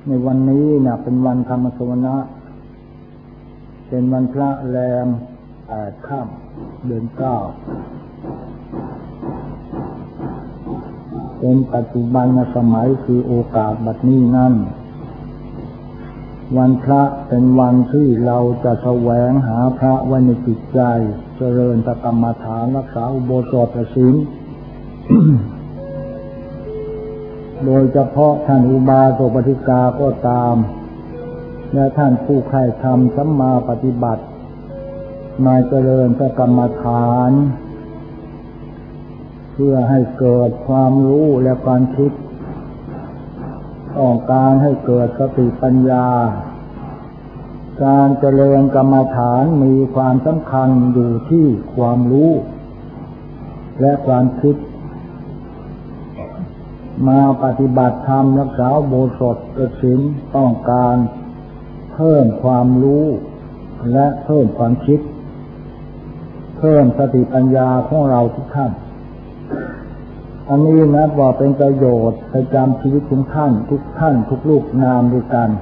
ในวันนี้นะเป็นวันธรรมสวนะเป็นวันพระแรม8 ค่ำเดือน 9เป็นปัจจุบันสมัยคือโอกาสบัดนี้นั้นวันพระเป็นวันที่เราจะแสวงหาพระไว้ในจิตใจเจริญกรรมฐานรักษาอุโบสถศีล โดยเฉพาะท่านอุบาสกอุบาสิกาก็ตามและท่านผู้ใคร่ธรรมสัมมาปฏิบัติมาเจริญกรรมฐานเพื่อให้เกิดความรู้และการคิดต้องการให้เกิดสติปัญญาการเจริญกรรมฐานมีความสำคัญอยู่ที่ความรู้และความคิดมาปฏิบัติธรรมรักษาอุโบสถศีลต้องการเพิ่มความรู้และเพิ่มความคิดเพิ่มสติปัญญาของเราทุกท่านอันนี้นับว่าเป็นประโยชน์ประจำชีวิตของท่านทุกรูปนามด้วยกัน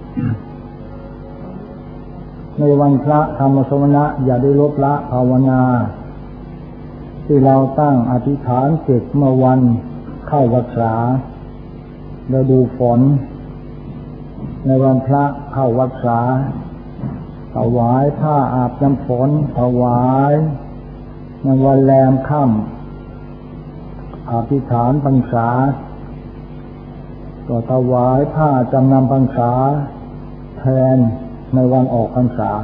ในวันพระธรรมสวนะอย่าได้ลดละภาวนาที่เราตั้งอธิษฐานเสร็จเมื่อวันเข้าพรรษาฤดูฝนในวันพระเข้าพรรษาถวายผ้าอาบน้ำฝนถวายในวันแรมค่ำอธิษฐานพรรษาก็ถวายผ้าจำนำพรรษาแทนในวันออกพรรษา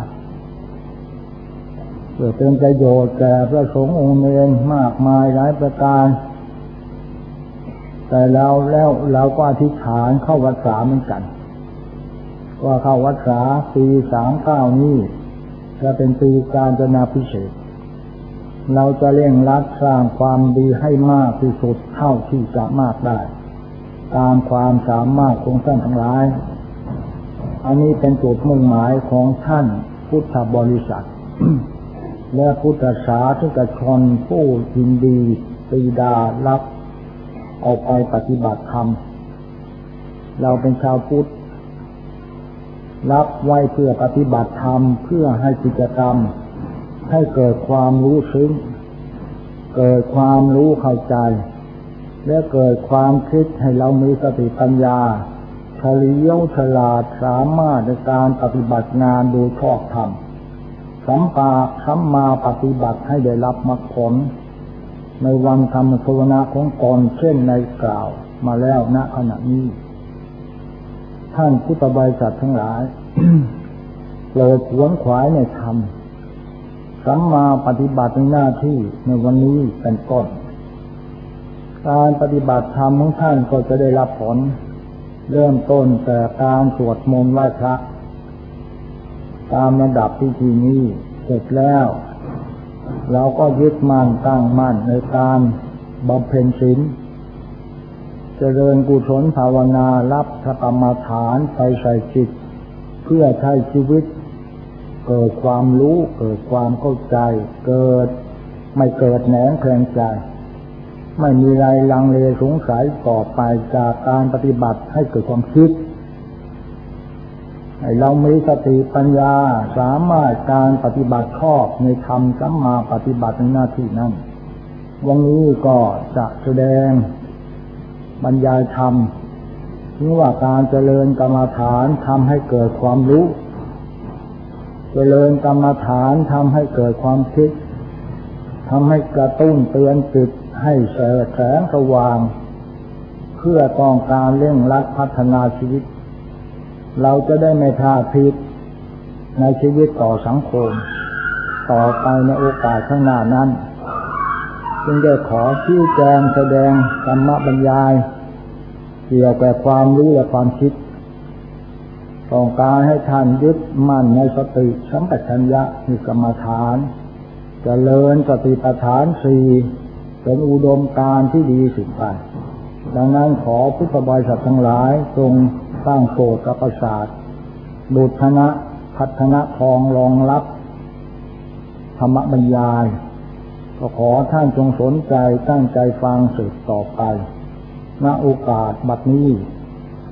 เพื่อเป็นประโยชน์แก่พระสงฆ์องค์เณรมากมายหลายประการแต่เราก็อธิษฐานเข้าพรรษาเหมือนกันว่าเข้าพรรษาปี39นี้จะเป็นปีกาญจนาภิเษกเราจะเร่งรัดสร้างความดีให้มากที่สุดเท่าที่จะมากได้ตามความสามารถของท่านทั้งหลายอันนี้เป็นจุดมุ่งหมายของท่านพุทธบริษัท และพุทธศาสนิกชนผู้ยินดีปรีดารับออกไปปฏิบัติธรรมเราเป็นชาวพุทธรับไว้เพื่อปฏิบัติธรรมเพื่อให้กิจกรรมให้เกิดความรู้ซึ้งเกิดความรู้เข้าใจและเกิดความคิดให้เรามีสติปัญญาเฉลียวฉลาดสามารถในการปฏิบัติงานโดยชอบธรรมสัมมาปฏิบัติให้ได้รับมรรคผลในวันธรรมสวนะของตนเช่นในกล่าวมาแล้วณขณะนี้ท่านพุทธบริษัททั้งหลาย โปรดขวนขวายในธรรมสัมมาปฏิบัติหน้าที่ในวันนี้เป็นต้นการปฏิบัติธรรมของท่านก็จะได้รับผลเริ่มต้นแต่การสวดมนต์ไหว้พระตามระดับพิธีนี้เสร็จแล้วเราก็ยึดมั่นตั้งมั่นในการบำเพ็ญศีลเจริญกุศลภาวนารับกรรมฐานไปใส่จิตเพื่อใช้ชีวิตเกิดความรู้เกิดความเข้าใจไม่เกิดแหนงแคลงใจไม่มีอะไรลังเลสงสัยต่อไปจากการปฏิบัติให้เกิดความคิดให้เรามีสติปัญญาสามารถการปฏิบัติชอบในธรรมสัมมาปฏิบัติในหน้าที่นั้นวันนี้ก็จะแสดงบรรยายธรรมถึงว่าการเจริญกรรมฐานทำให้เกิดความรู้เจริญกรรมฐานทำให้เกิดความคิดทำให้กระตุ้นเตือนจิตให้แสงสว่างเพื่อต้องการเร่งรัดพัฒนาชีวิตเราจะได้ไม่พลาดผิดในชีวิตต่อสังคมต่อไปในโอกาสข้างหน้านั้นจึงได้ขอชี้แจงแสดงธรรมบรรยายเกี่ยวกับความรู้และความคิดต้องการให้ท่านยึดมั่นในสติสัมปชัญญะมีกรรมฐานเจริญสติปัฏฐานสี่เป็นอุดมการณ์ที่ดีสุดไปดังนั้นขอพุทธบริษัททั้งหลายจงสร้างโสตประสาทดุจนะพัฒนะทองรองรับธรรมบรรยายก็ขอท่านจงสนใจตั้งใจฟังสืบต่อไปณโอกาสบัดนี้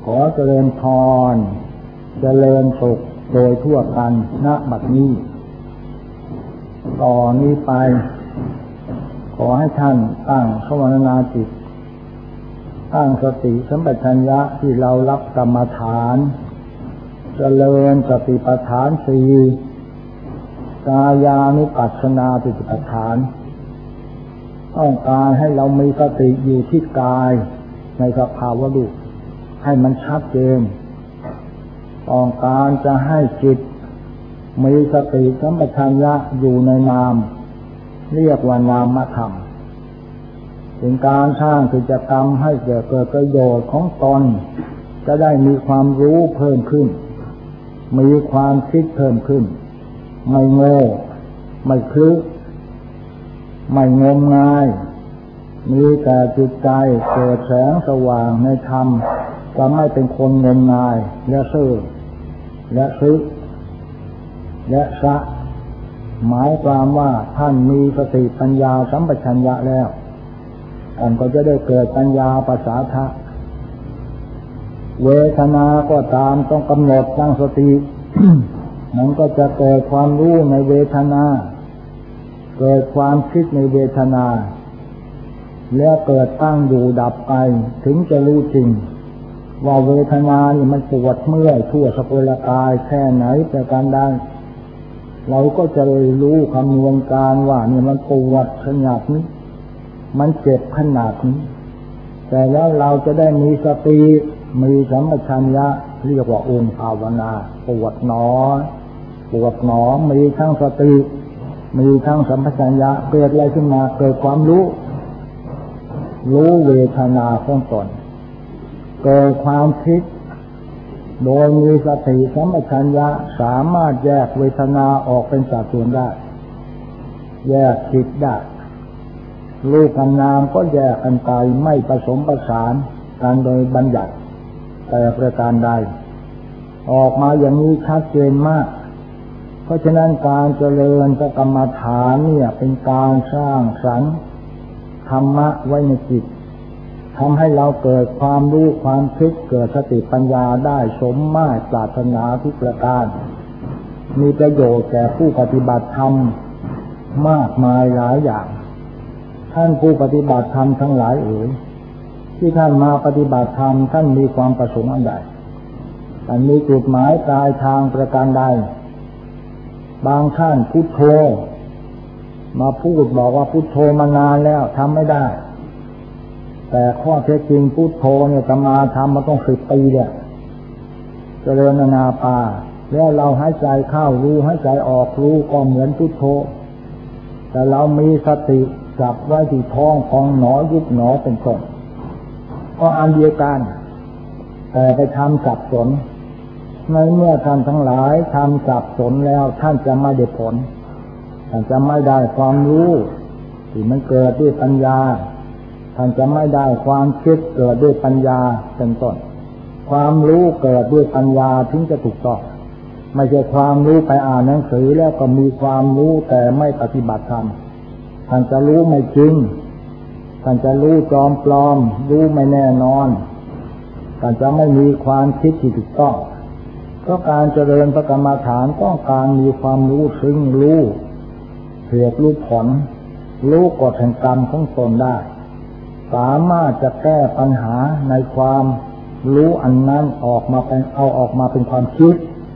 ขอเจริญพรเจริญสุขโดยทั่วกันณบัดนี้ต่อนนี้ไปขอให้ท่านตั้งภาวนาจิตตั้งสติสัมปชัญญะที่เรารับกรรมฐานเจริญสติปัฏฐานสี่กายานุปัสสนาสติปัฏฐานต้องการให้เรามีสติอยู่ที่กายในสภาวะรูปให้มันชัดเจนต้องการจะให้จิตมีสติสัมปชัญญะอยู่ในนามเรียกว่านามธรรมเป็นการสร้างกิจกรรมให้เกิดประโยชน์ของตนจะได้มีความรู้เพิ่มขึ้นมีความคิดเพิ่มขึ้นไม่โง่ไม่คลึไม่งมงายมีแต่จิตใจเกิดแสงสว่างในธรรมจะไม่เป็นคนงมงายและซื่อและซึและสะหมายความว่าท่านมีสติปัญญาสัมปชัญญะแล้วท่านก็จะได้เกิดปัญญาปัสสาทะเวทนาก็ตามต้องกำหนดตั้งสติ มันก็จะเกิดความรู้ในเวทนาเกิดความคิดในเวทนาแล้วเกิดตั้งอยู่ดับไปถึงจะรู้จริงว่าเวทนานี่มันปวดเมื่อยทั่วสกุลกายแค่ไหนประการใดเราก็จะเลยรู้คำนวณการว่านี่มันปวดขนาดนี้มันเจ็บขนาดนี้แต่แล้วเราจะได้มีสติมีสัมปชัญญะเรียกว่าองค์ภาวนาปวดหนอมีทั้งสติมีทั้งสัมปชัญญะเกิดอะไรขึ้นมาเกิดความรู้เวทนาของตนเกิดความคิดโดยมีสติสัมปชัญญะสามารถแยกเวทนาออกเป็นสัดส่วนได้แยกจิตได้รูปกับนามก็แยกกันไปไม่ผสมผสานกันโดยบัญญัติแต่ประการใดออกมาอย่างนี้ชัดเจนมากเพราะฉะนั้นการเจริญกรรมฐานเนี่ยเป็นการสร้างสรรค์ธรรมะไว้ในจิตทำให้เราเกิดความรู้ความคิดเกิดสติปัญญาได้สมมาตรปรารถนาทุกประการมีประโยชน์แก่ผู้ปฏิบัติธรรมมากมายหลายอย่างท่านผู้ปฏิบัติธรรมทั้งหลายที่ท่านมาปฏิบัติธรรมท่านมีความประสงค์อันใดท่านมีจุดหมายปลายทางประการใดบางท่านพุทโธมาพูดบอกว่าพุทโธมานานแล้วทำไม่ได้แต่ข้อเท็จจริงพุทโธเนี่ยจะมาทำมาต้อง10 ปีเนี่ยเจริญนาปาแล้วเราหายใจเข้ารู้หายใจออกรู้ก็เหมือนพุทโธแต่เรามีสติจับไว้ที่ท้องของหนอยุบหนอเป็นต้นก็อันเดียวกันแต่ไปทำสับสนในเมื่อท่านทั้งหลายทำสับสนแล้วท่านจะไม่ได้ผลท่านจะไม่ได้ความรู้ที่มันเกิดด้วยปัญญาท่านจะไม่ได้ความคิดเกิดด้วยปัญญาเป็นต้นความรู้เกิดด้วยปัญญาถึงจะถูกต้องไม่ใช่ความรู้ไปอ่านหนังสือแล้วก็มีความรู้แต่ไม่ปฏิบัติธรรมท่านจะรู้ไม่จริงท่านจะรู้จอมปลอมรู้ไม่แน่นอนท่านจะไม่มีความคิดที่ถูกต้องเพราะการเจริญพระกรรมฐานต้องการมีความรู้ซึ่งรู้เหตุรู้ผลรู้กฎแห่งกรรมของตนได้สามารถจะแก้ปัญหาในความรู้อันนั้นออกมาเป็นความคิด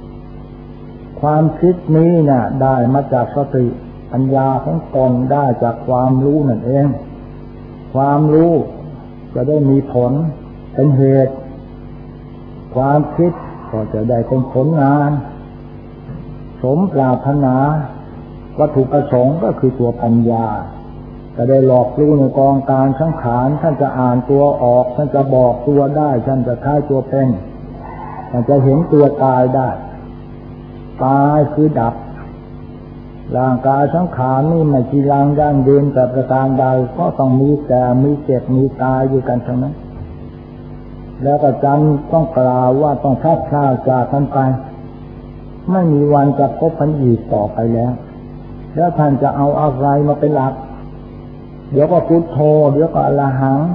นี้เนี่ยได้มาจากสติปัญญาของตนได้จากความรู้นั่นเองความรู้จะได้มีผลเป็นเหตุความคิดก็จะได้เป็นผลงานสมปรารถนาวัตถุประสงค์ก็คือตัวปัญญาจะได้หลอกรู้ในกองการสังขารท่านจะอ่านตัวออกท่านจะบอกตัวได้ท่านจะคล้ายตัวเป็นท่านจะเห็นตัวตายได้ตายคือดับร่างกายสังขารนี่ไม่จีรังยั่งยืนแต่ประการใดก็ต้องมีแก่มีเจ็บมีตายอยู่กันทั้งนั้นแล้วก็จำต้องกล่าวว่าต้องพลัดพรากจากกันไปไม่มีวันจะพบกันอีกต่อไปแล้วท่านจะเอาอะไรมาเป็นหลักเดี๋ยวก็พุทโธเดี๋ยวก็อรหัง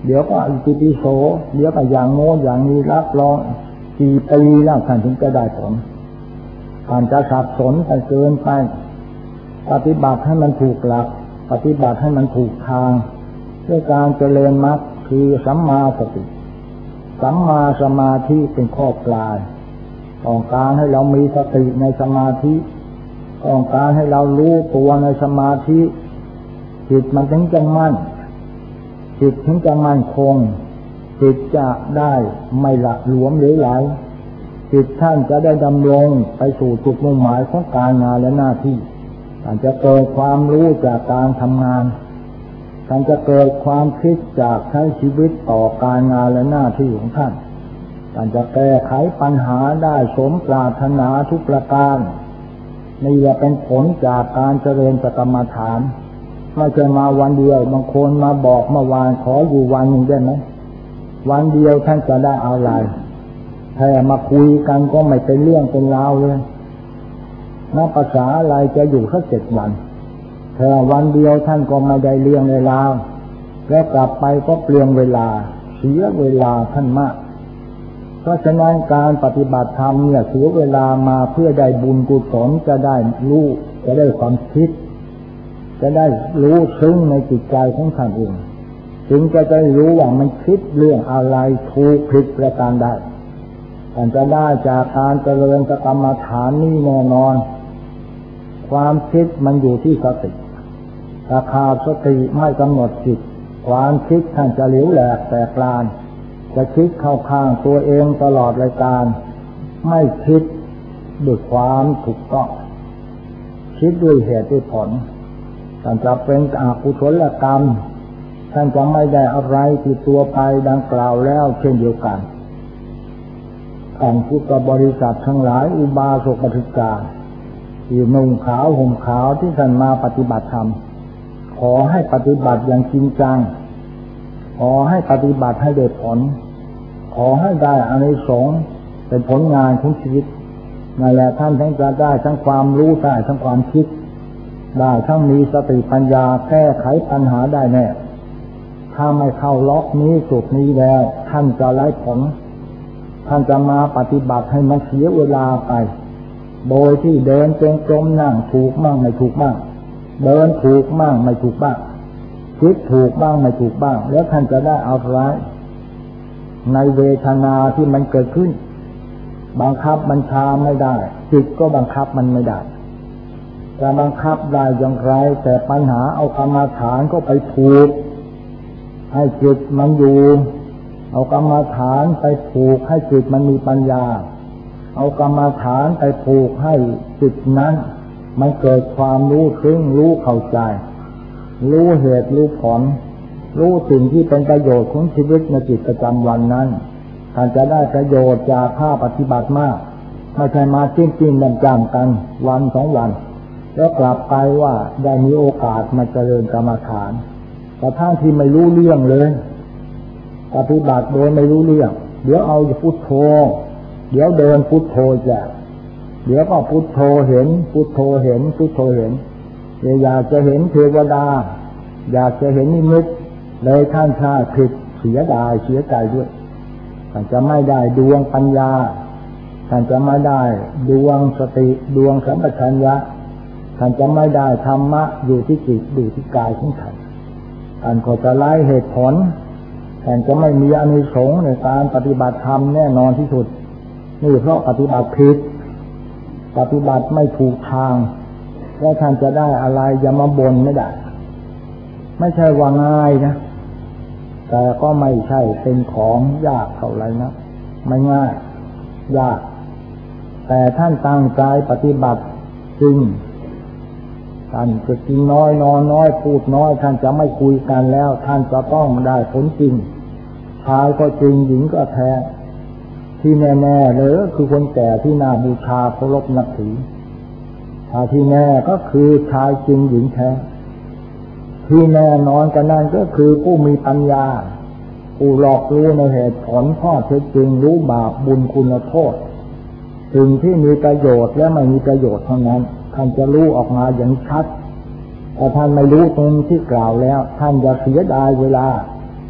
เดี๋ยวก็อิติปิโสเดี๋ยวก็อย่างโน้นอย่างนี้รับรองกี่ปีแล้วท่านถึงจะได้ผลท่านจะสับสนไปเกินไปปฏิบัติให้มันถูกหลักปฏิบัติให้มันถูกทางด้วยการเจริญมรรคคือสัมมาสติสัมมาสมาธิเป็นข้อปลายต้องการให้เรามีสติในสมาธิต้องการให้เรารู้ตัวในสมาธิจิตมันถึงจะมั่นจิตถึงจะมั่นคงจิตจะได้ไม่หละหลวมหรือไหลจิตท่านจะได้ดำรงไปสู่จุดมุ่งหมายของการงานและหน้าที่ท่านจะเกิดความรู้จากการทำงานท่านจะเกิดความคิดจากใช้ชีวิตต่อการงานและหน้าที่ของท่านท่านจะแก้ไขปัญหาได้สมปรารถนาทุกประการนี่จะเป็นผลจากการเจริญกรรมฐานไม่ใช่มาวันเดียวบางคนมาบอกเมื่อวานขออยู่วันหนึ่งได้ไหมวันเดียวท่านจะได้อะไรแค่มาคุยกันก็ไม่เป็นเรื่องเป็นราวเลยนักภาษาอะไรจะอยู่แค่7 วันแค่วันเดียวท่านก็ไม่ได้เรื่องในราวแล้วกลับไปก็เปลืองเวลาเสียเวลาท่านมากเพราะฉะนั้นการปฏิบัติธรรมเนี่ยเสียเวลามาเพื่อได้บุญกุศลจะได้รู้จะได้ความคิดจะได้รู้ซึ้งในจิตใจของท่านเองจึงจะได้รู้ว่ามันคิดเรื่องอะไรถูกผิดประการใดท่านจะได้จากการเจริญกรรมฐานนี่แน่นอนความคิดมันอยู่ที่สติถ้าขาดสติไม่กำหนดจิตความคิดท่านจะเหลวแหลกแตกลานจะคิดเข้าข้างตัวเองตลอดรายการไม่คิดด้วยความถูกต้องคิดด้วยเหตุด้วยผลท่านจะเป็นอกุศลกรรมท่านจะไม่ได้อะไรติดตัวไปดังกล่าวแล้วเช่นเดียวกันท่านพุทธบริษัททั้งหลายอุบาสกบริกาที่นุ่งขาวห่มขาวที่ท่านมาปฏิบัติธรรมขอให้ปฏิบัติอย่างจริงจังขอให้ปฏิบัติให้ได้ผลขอให้ได้อานิสงส์เป็นผลงานของชีวิตนั่นแหละท่านทั้งจะได้ทั้งความรู้ได้ทั้งความคิดได้ทั้งมีสติปัญญาแก้ไขปัญหาได้แน่ถ้าไม่เข้าล็อกนี้จุดนี้แล้วท่านจะไร้ผลท่านจะมาปฏิบัติให้มันเสียเวลาไปโดยที่เดินจงกรมนั่งถูกบ้างไม่ถูกบ้างเดินถูกบ้างไม่ถูกบ้างคิดถูกบ้างไม่ถูกบ้างแล้วท่านจะได้เอาร้ายในเวทนาที่มันเกิดขึ้นบังคับบัญชาไม่ได้จิตก็บังคับมันไม่ได้จะบังคับได้อย่างไรแต่ปัญหาเอากรรมฐานก็ไปผูกให้จิตมันอยู่เอากรรมฐานไปผูกให้จิตมันมีปัญญาเอากรรมฐานไปผูกให้จิตนั้นมันเกิดความรู้ซึ้งรู้เข้าใจรู้เหตุรู้ผลรู้สิ่งที่เป็นประโยชน์ของชีวิตในจิตประจำวันนั้นท่านจะได้ประโยชน์จากภาคปฏิบัติมากไม่ใช่มาจิ้มจำกันวัน2 วันแล้วกลับไปว่าได้มีโอกาสมาเจริญกรรมฐานแต่ท่านที่ไม่รู้เรื่องเลยปฏิบัติโดยไม่รู้เรื่องเดี๋ยวเอาพุทโธเดี๋ยวเดินพุทโธจะเดี๋ยวก็พุทโธเห็นพุทโธเห็นพุทโธเห็นอยากจะเห็นเทวดาอยากจะเห็นนิมิตเลยท่านชาผิดเสียดายเสียใจด้วยท่านจะไม่ได้ดวงปัญญาท่านจะไม่ได้ดวงสติดวงสัมปชัญญะท่านจะไม่ได้ธรรมะอยู่ที่จิตอยู่ที่กายของท่านท่านก็จะไล่เหตุผลท่านจะไม่มีอานิสงส์ในการปฏิบัติธรรมแน่นอนที่สุดนี่เพราะปฏิบัติผิดปฏิบัติไม่ถูกทางแล้วท่านจะได้อะไรอย่ามาบ่นไม่ได้ไม่ใช่ว่าง่ายนะแต่ก็ไม่ใช่เป็นของยากเท่าไรนะไม่ง่ายยากแต่ท่านตั้งใจปฏิบัติจริงท่านจะกินน้อยนอนน้อยพูดน้อยท่านจะไม่คุยกันแล้วท่านจะต้องได้ผลจริงชายก็จริงหญิงก็แท้ที่แน่ๆเลยคือคนแก่ที่น่าบูชาเคารพนับถือถ้าที่แน่ก็คือชายจริงหญิงแท้ที่แน่นอนกันนั่นก็คือผู้มีปัญญาผู้หลอกรู้ในเหตุผลข้อเท็จจริงรู้บาปบุญคุณโทษสิ่งที่มีประโยชน์และไม่มีประโยชน์เท่านั้นท่านจะรู้ออกมาอย่างชัดแต่ท่านไม่รู้ตรงที่กล่าวแล้วท่านจะเสียดายเวลา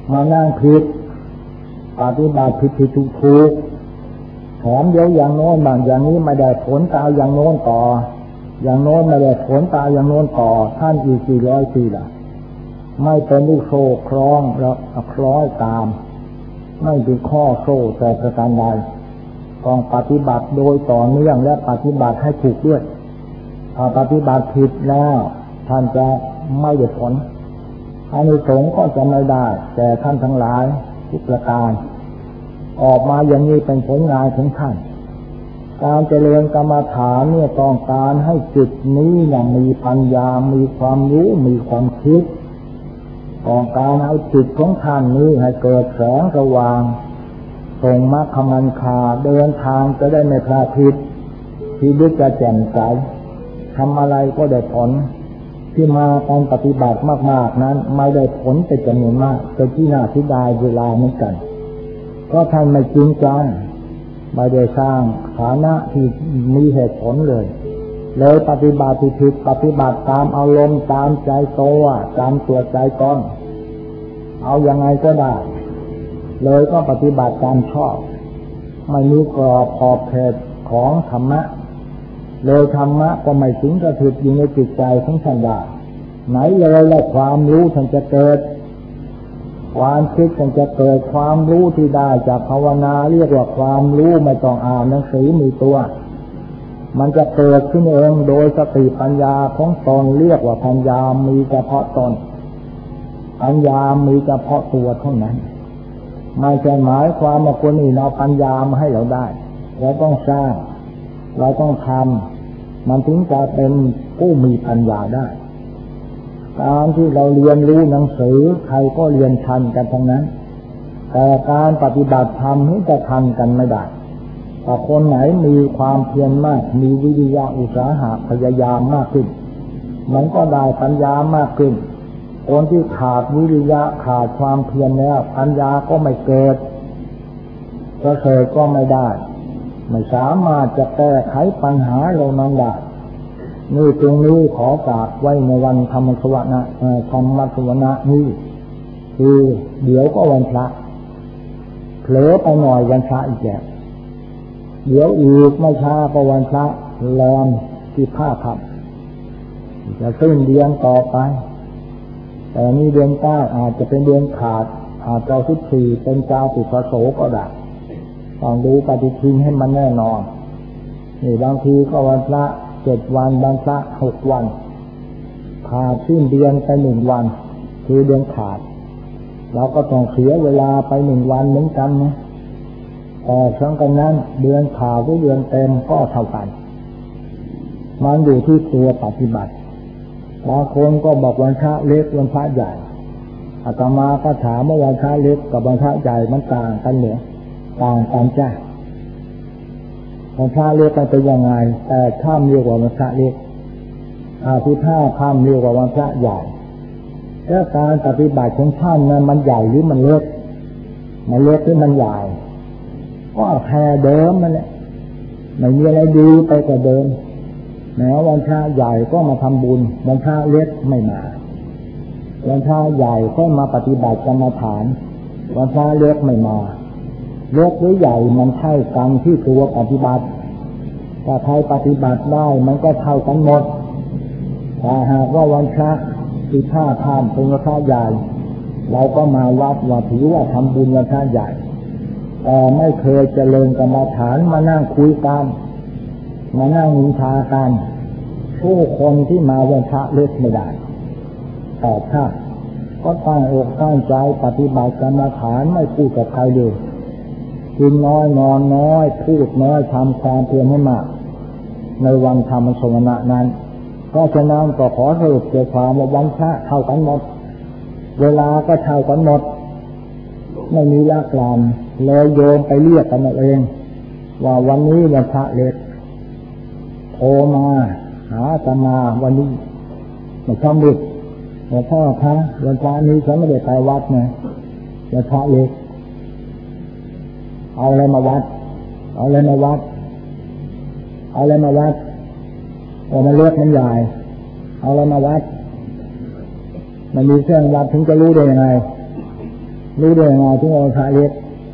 มานั่งผิดปฏิบัติผิดถูกแถมเดี๋ยวอย่างโน้นบางอย่างนี้ไม่ได้ผลตามอย่างโน้นต่ออย่างโน้นไม่ได้ผลตามอย่างโน้นต่อท่านอีก400 ปีละไม่เป็นลูกโซ่คล้องแล้วคล้อยตามไม่เป็นข้อโซ่แต่ประการใดต้องปฏิบัติโดยต่อเนื่องและปฏิบัติให้ถูกด้วยถ้าปฏิบัติผิดแล้วท่านจะไม่ได้ผลอานิสงส์ก็จะไม่ได้แต่ท่านทั้งหลายทุกประการออกมาอย่างนี้เป็นผลงานของท่านการเจริญกรรมฐานเนี่ยต้องการให้จิตนี้อย่างมีปัญญามีความรู้มีความคิดต้องการเอาจิตของท่านนี้ให้เกิดแสงสว่างส่งมรรคมันคาเดินทางจะได้ไม่พลาดผิดชีวิตจะแจ่มใสทำอะไรก็ได้ผลที่มาการปฏิบัติมากๆนั้นไม่ได้ผลเป็นจำนวนมากเป็นที่น่าเสียดายเวลาเหมือนกันก็ท่านไม่จริงจังไม่ได้สร้างฐานะที่มีเหตุผลเลยปฏิบัติผิดปฏิบัติตามอารมณ์ตามใจตัวตามตัวใจตนเอายังไงก็ได้เลยก็ปฏิบัติตามชอบไม่มีกรอบขอบเขตของธรรมะเลยธรรมะก็ไม่ถึงกระถึกอยู่ในจิตใจของท่านได้ไหนเลยและความรู้ท่านจะเกิดความคิดท่านจะเกิดความรู้ที่ได้จากภาวนาเรียกว่าความรู้ไม่ต้องอ่านหนังสือมีตัวมันจะเกิดขึ้นเองโดยสติปัญญาของตนเรียกว่าปัญญามีเฉพาะตนปัญญามีเฉพาะตัวเท่านั้นไม่ใช่หมายความว่าคนอื่นเอาปัญญามาให้เราได้เราต้องสร้างเราต้องทำมันถึงจะเป็นผู้มีปัญญาได้การที่เราเรียนรู้หนังสือใครก็เรียนทันกันทั้งนั้นแต่การปฏิบัติธรรมนี่จะทันกันไม่ได้ถ้าคนไหนมีความเพียรมากมีวิริยะอุตสาหะพยายามมากขึ้นมันก็ได้ปัญญามากขึ้นคนที่ขาดวิริยะขาดความเพียรแล้วปัญญาก็ไม่เกิดก็เกิดก็ไม่ได้ไม่สามารถจะแก้ไขปัญหาเหล่านั้นได้นี่ตรงนี้ขอฝากไว้ในวันธรรมสวนะนี่คือเดี๋ยวก็วันพระเผลอไปหน่อยวันพระอีกแล้วเดี๋ยวอีกไม่ช้าก็วันพระแรม15 ค่ำจะสิ้นเดือนต่อไปแต่นี่เดือน9อาจจะเป็นเดือนขาดอาจจะ14เป็นเจ้าปิดพระโสก็ได้ต้องดูปฏิทินให้มันแน่นอนนี่บางทีก็วันพระ7 วันบางพระ6 วันขาดสิ้นเดือนไป1 วันคือเดือนขาดเราก็ต้องเสียเวลาไป1 วันเหมือนกันนะแต่ทั้งกันนั้นเดือนขาดหรือเดือนเต็มก็เท่ากันมันอยู่ที่ตัวปฏิบัติบางคนก็บอกวันพระเล็กวันพระใหญ่อาตมาก็ถามว่าวันพระเล็กกับวันพระใหญ่มันต่างกันเหรอต่างกันจ้ะวันพระเล็กมันเป็นยังไงแต่ข้ามเรียกว่าวันพระเล็ก15 ค่ำเรียกว่าวันพระใหญ่แล้วการปฏิบัติของท่านนั้นมันใหญ่หรือมันเล็กมันเล็กหรือมันใหญ่ก็แค่เดิมมันแหละไม่มีอะไรดีไปกว่าเดิมแม้วันพระใหญ่ก็มาทำบุญวันพระเล็กไม่มาวันพระใหญ่ก็มาปฏิบัติกรรมฐานวันพระเล็กไม่มาเล็กหรือใหญ่มันเท่ากันที่ตัวปฏิบัติถ้าใครปฏิบัติได้มันก็เท่ากันหมดถ้าหากว่าวันพระ15 ค่ำเป็นวันพระใหญ่เราก็มาวัดว่าถือว่าทำบุญวันพระใหญ่แต่ไม่เคยเจริญกรรมฐานมานั่งคุยกันมานั่งนินทากันผู้คนที่มาวันพระเล็กไม่ได้แต่ถ้าก็ตั้งอกตั้งใจปฏิบัติกรรมฐานไม่พูดกับใครเลยกินน้อยนอนน้อยพูดน้อยทำความเพียรให้มากในวันธรรมสวนะนั้นก็ฉะนั้นก็ขอสรุปใจความว่าวันพระเท่ากันหมดเวลาก็เท่ากันหมดไม่มีละกลานเลยโยมไปเรียกกันเองว่าวันนี้วันพระเล็กโทรมาหาอาตมาวันนี้ไม่ชอบดึกหลวงพ่อคะวันพระนี้ฉันไม่ได้ไปวัดนะวันพระเล็กเอาอะไรมาวัดเอาอะไรมาวัดเอาอะไรมาวัดมันเล็กมันใหญ่เอาอะไรมาวัดมันมีเครื่องวัดถึงจะรู้ได้ยังไงรู้ได้ยังไงที่เอาพระเล็ก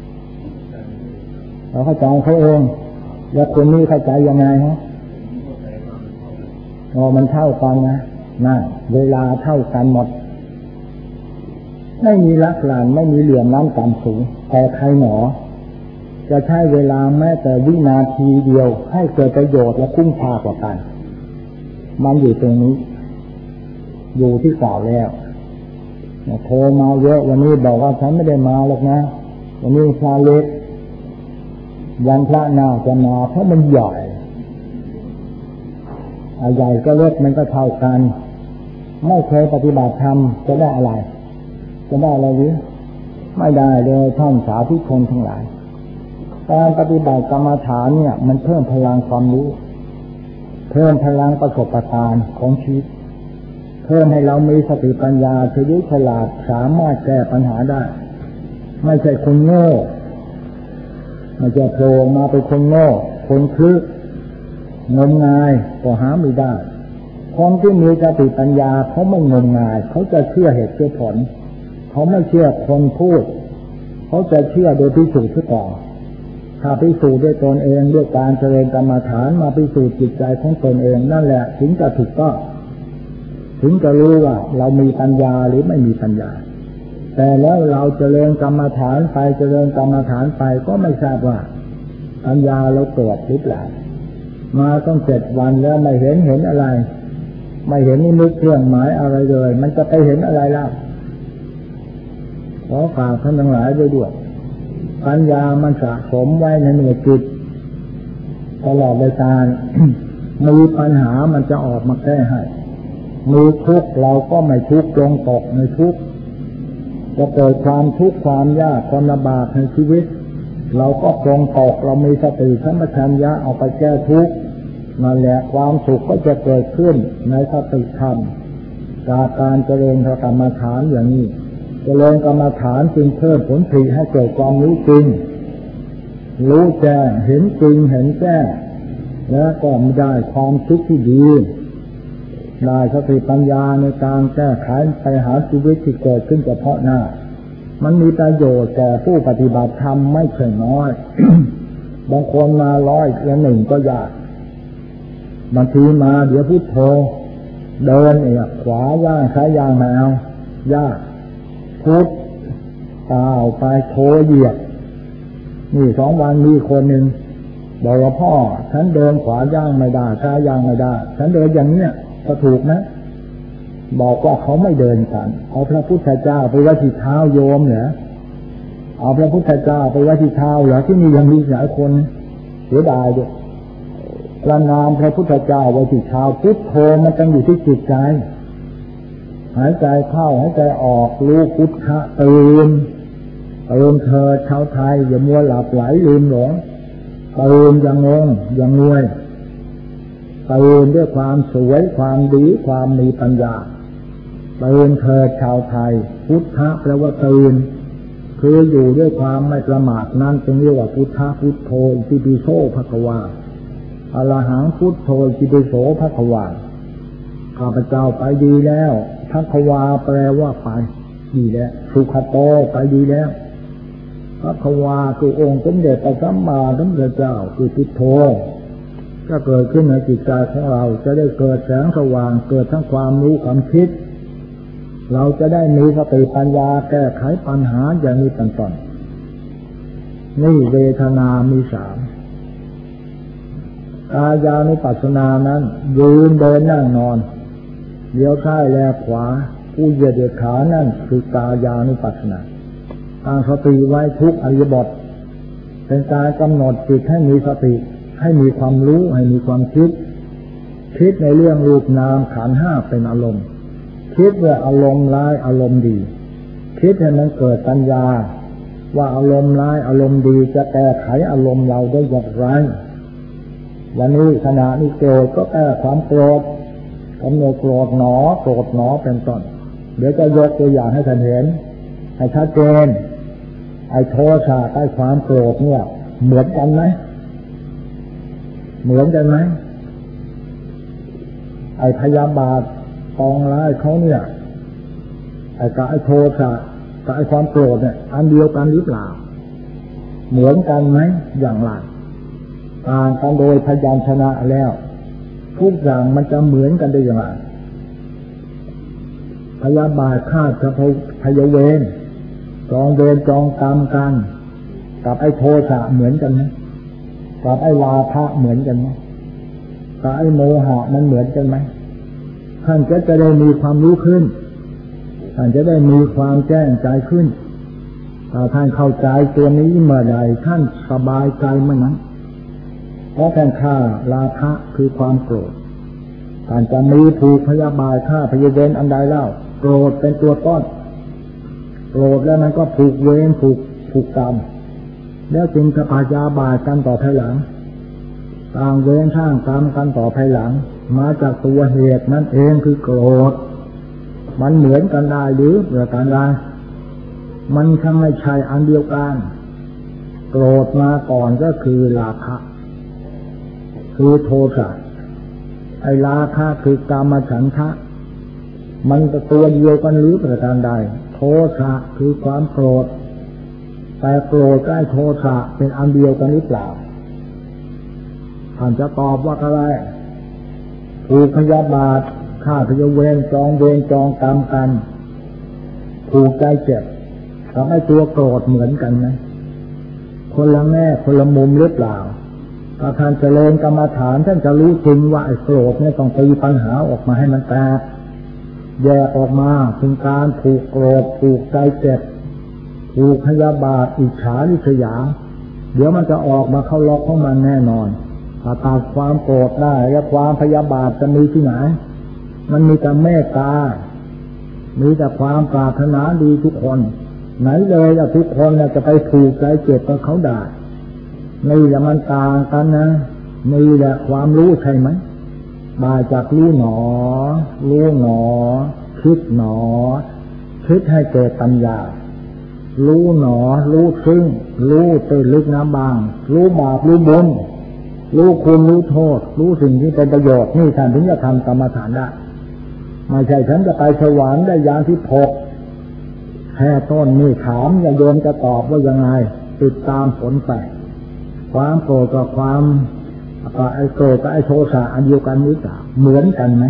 เราเข้าใจเขาเองแล้วคนนี้เข้าใจยังไงฮะมันเท่ากันนะนั่นเวลาเท่ากันหมดไม่มีลักหลั่นไม่มีเหลื่อมล้ำต่ำสูงแต่ใครหนอจะใช้เวลาแม้แต่วินาทีเดียวให้เกิดประโยชน์และคุ้มค่ากว่ากันมันอยู่ตรงนี้อยู่ที่กล่าวแล้วโทรมาเยอะวันนี้บอกว่าฉันไม่ได้มาหรอกนะวันนี้พระเล็กวันพระหน้าจะมาเพราะมันใหญ่ใหญ่ก็เล็กมันก็เท่ากันไม่เคยปฏิบัติธรรมจะได้อะไรจะได้อะไรหรือไม่ได้เลยท่านสาธุชนทั้งหลายการปฏิบัติกรรมฐานเนี่ยมันเพิ่มพลังความรู้เพิ่มพลังประสบการณ์ของชีวิตเพิ่มให้เรามีสติปัญญาเฉลียวฉลาดสามารถแก้ปัญหาได้ไม่ใช่คนโง่ไม่ใช่โผล่มาเป็นคนโง่คนคลึกงมงายก็หาไม่ได้คนที่มีสติปัญญาเขาไม่งมงายเขาจะเชื่อเหตุเชื่อผลเขาไม่เชื่อคนพูดเขาจะเชื่อโดยพิสูจน์ซะก่อนถ้าพิสูจน์ด้วยตนเองด้วยการเจริญกรรมฐานมาพิสูจน์จิตใจของตนเองนั่นแหละถึงจะถูกต้องถึงจะรู้ว่าเรามีปัญญาหรือไม่มีปัญญาแต่แล้วเราเจริญกรรมฐานไปเจริญกรรมฐานไปก็ไม่ทราบว่าปัญญาเราเกิดหรือเปล่ามาต้อง7 วันแล้วไม่เห็นอะไรไม่เห็นนิมิตเครื่องหมายอะไรเลยมันจะไปเห็นอะไรล่ะขอฝากท่านทั้งหลายด้วยปัญญามันสะสมไว้ในหัวจิตตลอดเวลา มีปัญหามันจะออกมาแก้ให้มีทุกข์เราก็ไม่ทุกข์ลงตกในทุกข์จะเกิดความทุกข์ความยากความลำบากในชีวิตเราก็ลงตกเรามีสติสัมปชัญญะเอาไปแก้ทุกข์นั่นแหละความสุขก็จะเกิดขึ้นในสติธรรมจากการเจริญกรรมฐานอย่างนี้เจริญกรรมฐานจึงเพิ่มผลผลิตให้เกิดความรู้จริงรู้แจ้งเห็นจริงเห็นแจ้งและก็ได้ความคิดที่ดีได้สติปัญญาในการแก้ไขปัญหาชีวิตที่เกิดขึ้นเฉพาะหน้ามันมีประโยชน์แก่ผู้ปฏิบัติธรรมไม่ใช่น้อย บางคนมา100 ละ 1ก็ยากบางทีมาเดี๋ยวพุทโธเดินขวาย่างซ้ายย่างไม่เอายากพุทก้าวไปโธเหยียบนี่2 วันมีคนหนึ่งบอกว่าพ่อฉันเดินขวาย่างไม่ได้ซ้ายย่างไม่ได้ฉันเดินอย่างเนี้ยก็ถูกนะบอกว่าเขาไม่เดินกันเอาพระพุทธเจ้าไปไว้ที่เท้าโยมเหรอเอาพระพุทธเจ้าไปไว้ที่เท้าเหรอที่นี่ยังมีหลายคนเสียดายด้วยประนามพระพุทธเจ้าไว้ที่เท้าพุทโธมันต้องอยู่ที่จิตใจหายใจเข้าหายใจออกรู้พุทธะตื่นเธอชาวไทยอย่ามัวหลับไหลลืมหลงตื่นอย่างงงอย่างงวยตื่นด้วยความสวยความดีความมีปัญญาตื่นเธอชาวไทยพุทธะแปลว่าตื่นคืออยู่ด้วยความไม่ประมาทนั่นจึงเรียกว่าพุทธะพุทโธอิติปิโสภควาอรหังพุทโธอิติปิโสภควาข้าพเจ้าไปดีแล้วภควาแปลว่าไปดีแล้วสุขโตไปดีแล้วภควาคือองค์สมเด็จพระสัมมาสัมพุทธเจ้าคือพุทโธก็เกิดขึ้นในจิตใจของเราจะได้เกิดแสงสว่างเกิดทั้งความรู้ความคิดเราจะได้มีสติปัญญาแก้ไขปัญหาอย่างนี้เป็นต้นนี่เวทนามี3กายานุปัสสนานั้นยืนเดินนั่งนอนเลี้ยวซ้ายแลขวาผู้เหยียดขานั่นคือกายานุปัสสนาตั้งสติไว้ทุกอริยบทเป็นการกำหนดจิตให้มีสติให้มีความรู้ให้มีความคิดในเรื่องรูปนามขันธ์5เป็นอารมณ์คิดว่าอารมณ์ร้ายอารมณ์ดีคิดให้มันเกิดปัญญาว่าอารมณ์ร้ายอารมณ์ดีจะแก้ไขอารมณ์เราได้อย่างไรวันนี้ขณะนี้โกรธก็แก้ความโกรธกำหนดโกรธหนอโกรธหนอเป็นต้นเดี๋ยวจะยกตัวอย่างให้ท่านเห็นให้ชัดเจนไอ้โทสะไอ้ความโกรธเนี่ยเหมือนกันไหมไอ้พยาบาทปองร้ายเขาเนี่ยไอ้กับไอ้โทสะกับไอ้ความโกรธเนี่ยอันเดียวกันหรือเปล่าเหมือนกันไหมอย่างไรต่างกันโดยพยัญชนะแล้วทุกอย่างมันจะเหมือนกันได้อย่างไรพยาบาทฆ่าจะพยเวรจองเวรจองกรรมกันกับไอ้โทสะเหมือนกันไหมกับไอ้ราคะเหมือนกันไหมกับไอ้โมหะมันเหมือนกันไหมท่านจะได้มีความรู้ขึ้นท่านจะได้มีความแจ้งใจขึ้นถ้าท่านเข้าใจตัวนี้เมื่อใดท่านสบายใจเมื่อนั้นเพราะท่านฆ่าราคะคือความโกรธท่านจะมีผูกพยาบาทฆ่าพยาเวรอันใดเล่าโกรธเป็นตัวต้นโกรธแล้วมันก็ผูกเวรผูกกรรมแล้วจึงจะพยาบาทกันต่อภายหลังต่างเวรสร้างกรรมกันต่อภายหลังมาจากตัวเหตุนั่นเองคือโกรธมันเหมือนกันได้หรือเหมือนกันได้มันทั้งไม่ใช่อันเดียวกันโกรธมาก่อนก็คือราคะคือโทสะไอ้ราคะคือกามฉันทะมันก็ตัวเดียวกันหรือประการใดโทสะคือความโกรธแต่โกรธกับโทสะเป็นอันเดียวกันหรือเปล่าท่านจะตอบว่าอะไรผูกพยาบาทฆ่าพยาเวรจองเวรจองกรรมกันผูกใจเจ็บทำให้ตัวโกรธเหมือนกันไหมคนละแง่คนละมุมหรือเปล่าถ้าท่านเจริญกรรมฐานท่านจะรู้จริงว่าไอ้โกรธเนี่ยต้องตีปัญหาออกมาให้มันแตกแยกออกมาถึงการผูกโกรธผูกใจเจ็บผูกพยาบาทอิจฉาริษยาเดี๋ยวมันจะออกมาเข้าล็อกของมันแน่นอนถ้าตัดความโกรธได้แล้วความพยาบาทจะมีที่ไหนมันมีแต่เมตตามีแต่ความปรารถนาดีทุกคนไหนเลยล่ะทุกคนจะไปผูกใจเจ็บกับเขาได้นี่แหละมันต่างกันนะนี่แหละความรู้ใช่ไหมมาจากรู้หนอคิดหนอคิดให้เกิดปัญญารู้หนอรู้ซึ้งรู้ตื่นลึกน้ำบางรู้บาปรู้บุญรู้คุณรู้โทษรู้สิ่งที่เป็นประโยชน์นี่ท่านถึงจะทำกรรมฐานได้ไม่ใช่ฉันจะไปสวรรค์ได้อย่างที่พกแค่ต้นนี่ถามอย่าโยมจะตอบว่ายังไงติดตามผลไปความโกรธกับความไอ้โกรธกับไอ้โทสะอันเดียวกันหรือเปล่าเหมือนกันไหม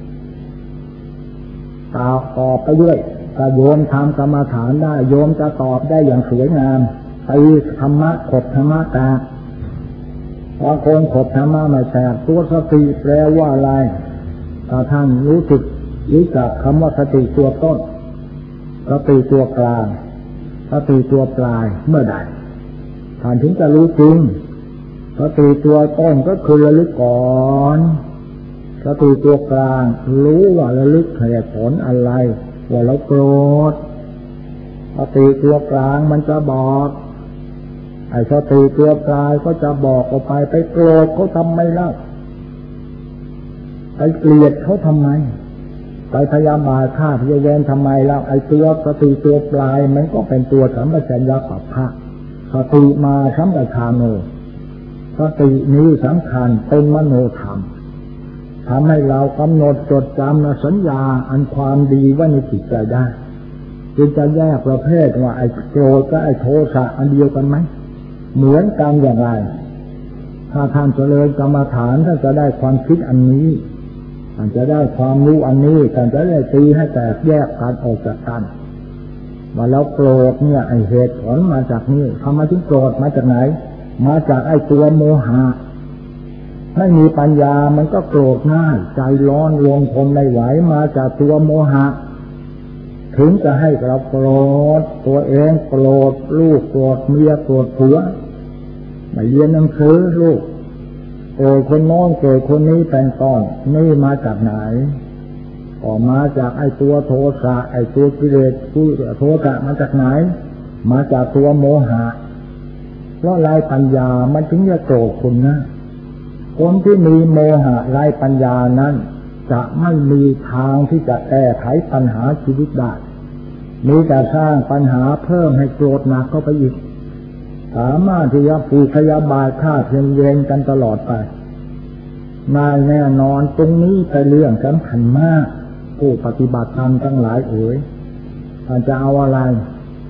ตอบไปด้วยถ้าโยมทำกรรมฐานได้โยมจะตอบได้อย่างสวยงามไปธรรมะขดธรรมะแตกบางคนขดธรรมะไม่แตกตัวสติแปลว่าอะไรถ้าท่านรู้จักคำว่าสติตัวต้นสติตัวกลางสติตัวปลายเมื่อใดท่านถึงจะรู้จริงสติตัวต้นก็คือระลึกก่อนสติตัวกลางรู้ว่าระลึกเหตุผลอะไรว่าเราโกรธสติตัวกลางมันจะบอกไอ้สติตัวปลายก็จะบอกออกไปโกรธเขาทำไมเล่าไปเกลียดเขาทำไมไปพยายามมาฆ่าพยาเวรทำไมแล้วไอ้ตัวสติตัวปลายมันก็เป็นตัวสัมปชัญญะปัปพะสติมาสัมปทานโนสตินี้สำคัญเป็นมโนธรรมทำให้เรากำหนดจดจำสัญญาอันความดีไว้ในจิตใจได้จึงจะแยกประเภทว่าไอ้โกรธกับไอ้โทสะอันเดียวกันไหมเหมือนกันอย่างไรถ้าท่านเจริญกรรมฐานท่านจะได้ความคิดอันนี้ท่านจะได้ความรู้อันนี้ท่านจะได้ตีให้แตกแยกกันออกจากกันว่าเราโกรธเนี่ยไอ้เหตุผลมาจากนี้ทำไมถึงโกรธมาจากไหนมาจากไอ้ตัวโมหะไม่มีปัญญามันก็โกรธง่ายใจร้อนรวมทนไม่ไหวมาจากตัวโมหะถึงจะให้เราโกรธตัวเองโกรธลูกโกรธเมียโกรธผัวไม่เรียนหนังสือลูกโกรธคนโน้นโกรธคนนี้เป็นต้นนี่มาจากไหนก็มาจากไอ้ตัวโทสะไอ้ตัวกิเลสโทสะมาจากไหนมาจากตัวโมหะเพราะไร้ปัญญามันถึงจะโกรธคุณนะคนที่มีโมหะไร้ปัญญานั้นจะไม่มีทางที่จะแก้ไขปัญหาชีวิตได้มีแต่สร้างปัญหาเพิ่มให้โกรธหนักเข้าไปอีกสามารถที่จะผูกพยาบาทฆ่าเพียงเวรกันตลอดไปนายแน่นอนตรงนี้เป็นเรื่องสำคัญมากผู้ปฏิบัติธรรมทั้งหลายท่านจะเอาอะไร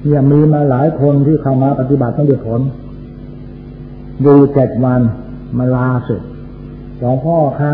เนี่ยมีมาหลายคนที่เข้ามาปฏิบัติไม่ได้ผลอยู่7 วันมาลาสุดหลวงพ่อคะ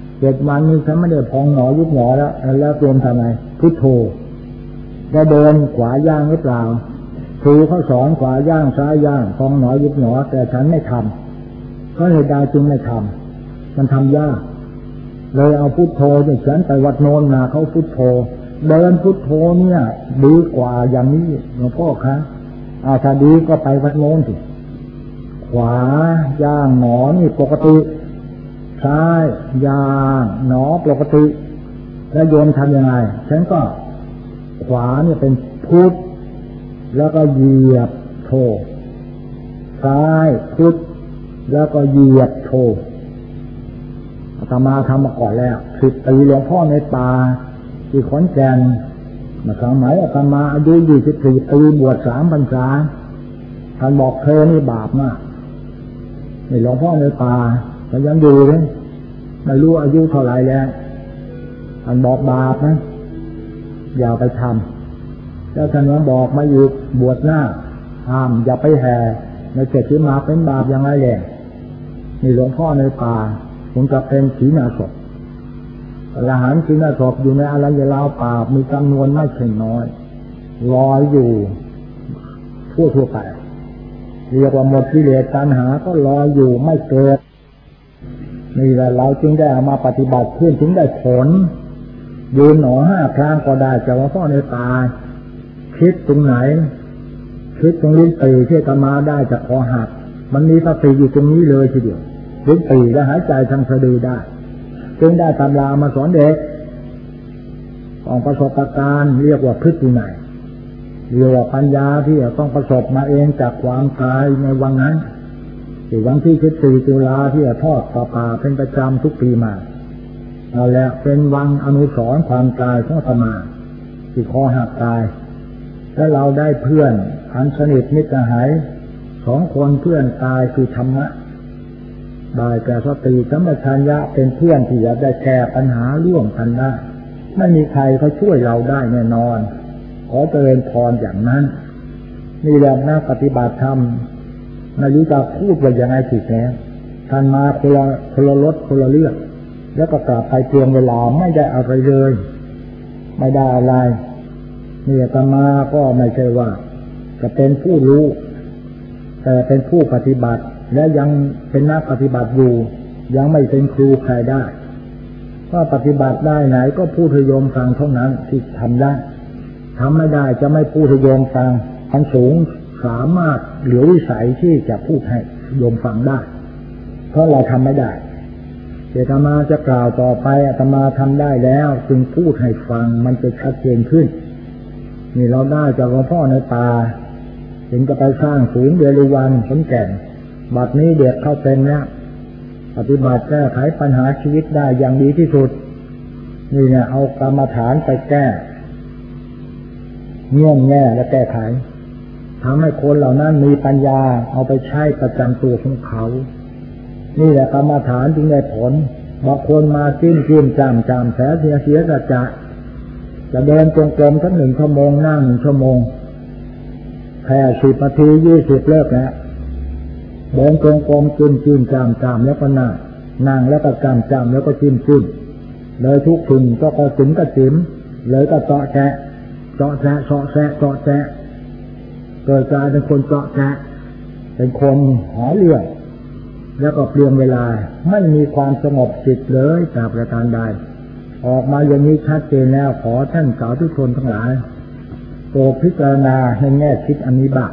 7 วันนี้ฉันไม่ได้พองหนอยุบหนอแล้วรวมทำไมพุทโธได้เดินขวาย่างหรือเปล่าครูเขาสอนขวาย่างซ้ายย่างพองหนอยุบหนอแต่ฉันไม่ทำเพราะเหตุใดจึงไม่ทำมันทำยากเลยเอาพุทโธที่ฉันไปวัดโน้นมาเขาพุทโธเดินพุทโธเนี่ยดีกว่าอย่างนี้หลวงพ่อคะถ้าดีก็ไปวัดโน้นสิขวาย่างหนอนี่ปกติซ้ายย่างหนอปกติแล้วโยมทำยังไงฉันก็ขวาเนี่ยเป็นพุทแล้วก็เหยียบโธซ้ายพุทแล้วก็เหยียบโธอาตมาทำมาก่อนแล้ว10 ปีหลวงพ่อในป่าที่ขอนแก่นมาสมัยอาตมาอายุ24 ปีบวช3 พรรษาท่านบอกเธอนี่บาปมากนี่หลวงพ่อในป่าท่านยังอยู่เลยไม่รู้อายุเท่าไหร่แล้วท่านบอกบาปนะอย่าไปทำแล้วท่านยังบอกมาอีกบวชหน้าห้ามอย่าไปแห่ในเจ็ดที่มาเป็นบาปยังไงแหละนี่หลวงพ่อในป่าผมจะเป็นขีณาสพอรหันต์ขีณาสพอยู่ในอรัญญราวป่ามีจำนวนไม่ใช่น้อยลอยอยู่ทั่วไปเรียกว่าหมดกิเลสตัณหาก็ลอยอยู่ไม่เกิดนี่แหละเราจึงได้เอามาปฏิบัติขึ้นถึงได้ผลยืนหนอ5 ครั้งก็ได้แต่ว่าพ่อในป่าคิดตรงไหนคิดตรงลิ้นปี่ที่อาตมาได้จากคอหักมันมีสติอยู่ตรงนี้เลยทีเดียวลิ้นปี่และหายใจทางสะดือได้จึงได้ตำรามาสอนเด็กของประสบการณ์เรียกว่าพฤตินัยเรียกว่าปัญญาที่ต้องประสบมาเองจากความตายในวันนั้นที่วันที่14 ตุลาที่ทอดป่าเป็นประจำทุกปีมาเอาแล้วเป็นวันอนุสรณ์ความตายของอาตมาที่คอหักตายและเราได้เพื่อนอันสนิทมิตรสหาย2 คนเพื่อนตายคือธรรมะได้แก่สติสัมปชัญญะเป็นเพื่อนที่จะได้แก้ปัญหาร่วมกันได้ไม่มีใครเขาช่วยเราได้แน่นอนขอเจริญพรอย่างนั้นนี่แหละนักปฏิบัติธรรมไม่รู้จะพูดว่าอย่างไรถูกแล้วท่านมาคนละรถคนละเรื่องแล้วก็กลับไปเตรียมเวลาไม่ได้อะไรเลยไม่ได้อะไรนี่อาตมาก็ไม่ใช่ว่าจะเป็นผู้รู้แต่เป็นผู้ปฏิบัติและยังเป็นนักปฏิบัติอยู่ยังไม่เป็นครูใครได้ก็ปฏิบัติได้ไหนก็พูดให้โยมฟังเท่านั้นที่ทำได้ทำไม่ได้จะไม่พูดให้โยมฟังอันสูงสามารถเหลือวิสัยที่จะพูดให้โยมฟังได้เพราะเราทำไม่ได้อาตมาจะกล่าวต่อไปอาตมาทำได้แล้วจึงพูดให้ฟังมันจะชัดเจนขึ้นนี่เราได้จากหลวงพ่อในป่าถึงจะไปสร้างศูนย์เวรุวันขอนแก่นบัดนี้เด็กเข้าเป็นแล้วปฏิบัติแก้ไขปัญหาชีวิตได้อย่างดีที่สุดนี่เนี่ยเอากรรมฐานไปแก้เงื่อนแง่และแก้ไขทำให้คนเหล่านั้นมีปัญญาเอาไปใช้ประจำตัวของเขานี่แหละกรรมฐานจึงได้ผลบางคนมาจิ้มจำแผลเสียจะเดินจงกรมสัก1 ชั่วโมงนั่ง1 ชั่วโมงแค่10 นาที 20เลิกแล้วเดินจงกรมจิ้มจำแล้วก็นั่งแล้วก็จำแล้วก็จิ้มเลยทุกถึงก็กระสิมเลยก็เจาะแจะเกิดกลายเป็นคนเจาะแจะเป็นคนหาเรื่องแล้วก็เปลืองเวลาไม่มีความสงบจิตเลยตราบประการใดออกมาอย่างนี้ชัดเจนแล้วขอท่านสาธุชนทั้งหลายโปรดพิจารณาให้แง่คิดอันนี้บ้าง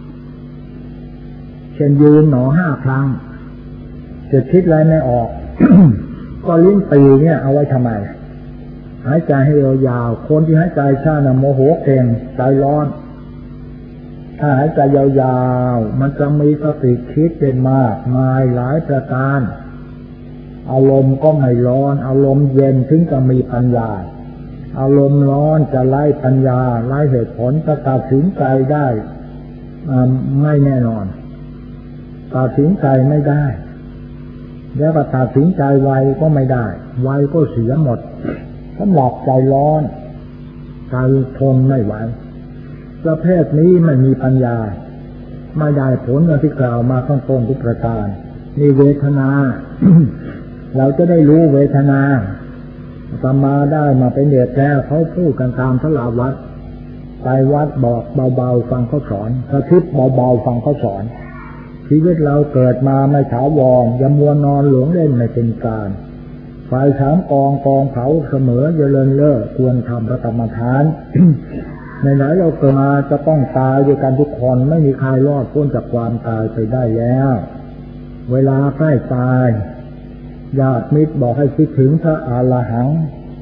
เช่นยืนหนอ5 ครั้งจะคิดอะไรไม่ออก ก็ลิ้นปี่เนี่ยเอาไว้ทำไมหายใจให้ยาวๆคนที่หายใจช้าโมโหเก่งใจร้อนถ้าหายใจยาวๆมันจะมีสติคิดเป็นมากมายหลายประการอารมณ์ก็ไม่ร้อนอารมณ์เย็นถึงจะมีปัญญาอารมณ์ร้อนจะไล่ปัญญาไล่เหตุผลจะตัดสินใจได้ไม่แน่นอนตัดสินใจไม่ได้แล้วก็ตัดสินใจไวก็ไม่ได้ไวก็เสียหมดสำหรับใจร้อนใจทนไม่ไหวประเภทนี้ไม่มีปัญญาไม่ได้ผลอย่างที่กล่าวมาข้างต้นทุกประการนี่เวทนา เราจะได้รู้เวทนาตมาได้มาเป็นเด็กแล้วเขาพูดกันตามสลาวัดไปวัดบอกเบาๆฟังเขาสอนกระทิบเบาๆฟังเขาสอนชีวิตเราเกิดมาไม่ถาวรอย่ามัวนอนหลงเล่นไม่เป็นการไฟสามกองเผาเสมออย่าเลินเล่อควรทำพระกรรมฐาน ในไหนเราเกิดมาจะต้องตายด้วยกันทุกคนไม่มีใครรอดพ้นจากความตายไปได้แล้วเวลาใกล้ตายญาติมิตรบอกให้คิดถึงพระอรหัง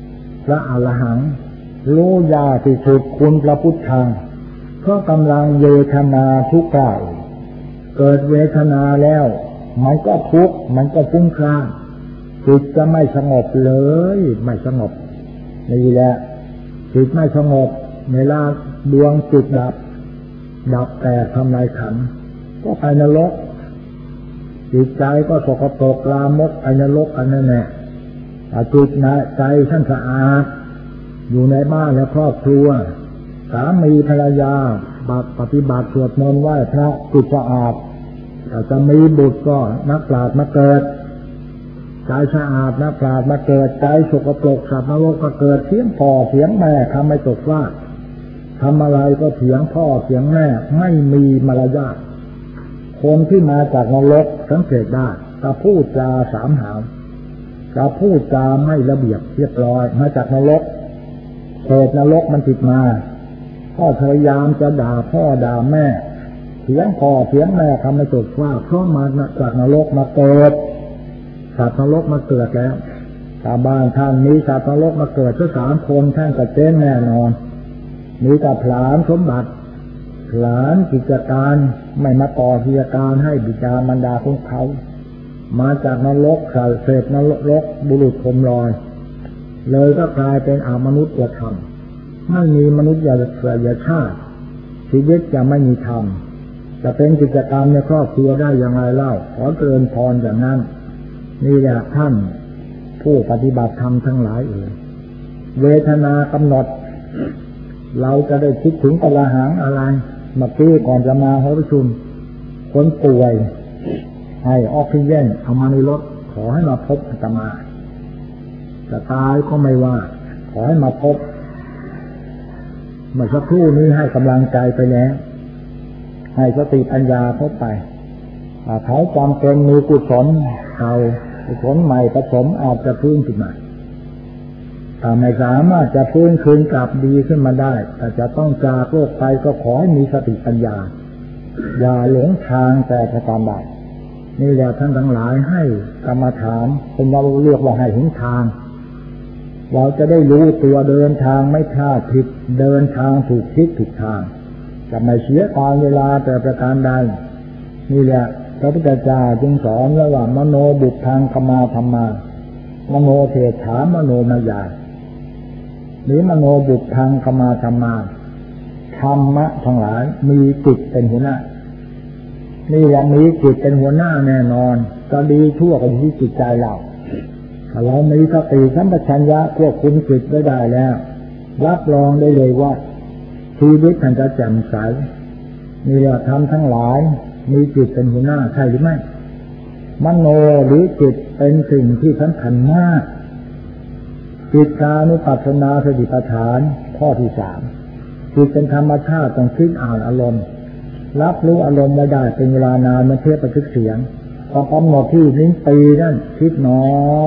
รู้ยาที่สุดคุณพระพุทธังเพราะกำลังเวทนาทุกข์กล่าวเกิดเวทนาแล้วมันก็ทุกข์มันก็ฟุ้งซ่านจิตจะไม่สงบเลยไม่สงบนี่แหละจิตไม่สงบเวลาดวงจิตดับแตกทำลายขันธ์ก็ไปนรกจิตใจก็สกปรกลามกไปนรกอันนั้นแหละจิตนะใจท่านสะอาดอยู่ในบ้านและครอบครัวสามีภรรยาปฏิบัติสวดมนต์ไหว้พระจิตสะอาดแต่จะมีบุตรก็นักปราชญ์มาเกิดใจสะอาดนักปราชญ์มาเกิดใจสกปรกสัตว์นรกก็เกิดเถียงพ่อเถียงแม่ทำไม่ตกฟากทำอะไรก็เถียงพ่อเถียงแม่ไม่มีมารยาทคนที่มาจากนรกสังเกตได้จะพูดจาสามหาวจะพูดจาไม่ระเบียบเรียบร้อยมาจากนรกเกิดนรกมันติดมาพ่อพยายามจะด่าพ่อด่าแม่เถียงพ่อเถียงแม่ทำให้ตกฟากเพราะมาจากนรกมาเกิดสัตว์นรกมาเกิดแล้วชาวบ้านท่านมีสัตว์นรกมาเกิดทั้ง3 คนท่านก็เจ๊งแน่นอนมีแต่ผลาญสมบัติผลาญกิจการไม่มาต่อกิจการให้บิดามารดาของเขามาจากนรกเศษนรกบุรุษพรหมลอยเลยก็กลายเป็นมนุษย์ธรรมไม่มีมนุษย์ชาติชีวิตจะไม่มีธรรมจะเป็นกิจกรรมในครอบครัวได้อย่างไรเล่าขอเจริญพรอย่างนั้นนี่แหละท่านผู้ปฏิบัติธรรมทั้งหลายเวทนากำหนดเราจะได้คิดถึงอรหังอะไรเมื่อกี้ก่อนจะมาหอประชุมคนป่วยให้ออกซิเจนเอามาในรถขอให้มาพบอาตมาจะตายก็ไม่ว่าขอให้มาพบเมื่อสักครู่นี้ให้กำลังใจไปแล้วให้สติปัญญาเข้าไปเขาจำเป็นมีกุศลเก่ากุศลใหม่ผสมอาจจะฟื้นขึ้นมาถ้าไม่สามารถจะฟื้นคืนกลับดีขึ้นมาได้แต่จะต้องจากโลกไปก็ขอให้มีสติปัญญาอย่าหลงทางแต่ประการใดนี่แหละท่านทั้งหลายให้กรรมฐานเป็นเราเรียกว่าให้เห็นทางเราจะได้รู้ตัวเดินทางไม่พลาดผิดเดินทางถูกทิศถูกทางจะไม่เสียการเวลาแต่ประการใดนี่แหละพระพุทธเจ้าจึงสอนระหว่างมโนบุพพังคมาธรรมามโนเถฐามโนมายาหรือมโนบุพพังคมาธรรมาธรรมะทั้งหลายมีจิตเป็นหัวหน้านี่แหละมีจิตเป็นหัวหน้าแน่นอนก็ดีชั่วก็อยู่ที่จิตใจเราถ้าเรามีสติสัมปชัญญะควบคุมจิตไว้ได้แล้วรับรองได้เลยว่าชีวิตท่านจะแจ่มใสนี่แหละธรรมทั้งหลายมีจิตเป็นหัวหน้าใช่หรือไม่มโนหรือจิตเป็นสิ่งที่สำคัญมากจิตตานุปัสสนาสติปัฏฐานข้อที่3จิตเป็นธรรมชาติต้องคิดอ่านอารมณ์รับรู้อารมณ์ไม่ได้เป็นเวลานานมันเทียบประทึกเสียงพอกำหนดที่นิ้วปีนั่นคิดหนอ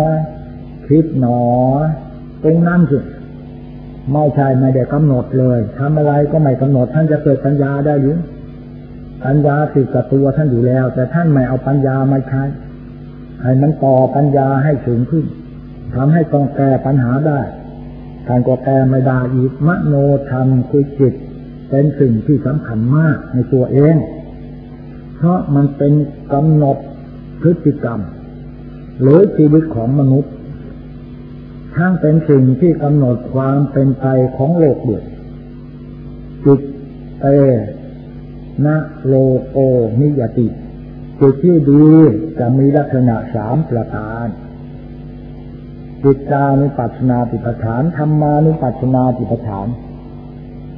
ตรงนั้นสิไม่ใช่ไม่ได้กำหนดเลยทำอะไรก็ไม่กำหนดท่านจะเกิดปัญญาได้หรือปัญญาติดกับตัวท่านอยู่แล้วแต่ท่านไม่เอาปัญญามาใช้ให้มันต่อปัญญาให้สูงขึ้นทำให้ต้องแก้ปัญหาได้ท่านก็แก้ไม่ได้อีกมโนธรรมคือจิตเป็นสิ่งที่สำคัญมากในตัวเองเพราะมันเป็นกำหนดพฤติกรรมหรือชีวิตของมนุษย์ทั้งเป็นสิ่งที่กำหนดความเป็นไปของโลกด้วยจิตนะโลโกนิยติจิตที่ดีจะมีลักษณะ3 ประการจิตตานุปัสสนาติปฐานธรรมานุปัสสนาติปฐาน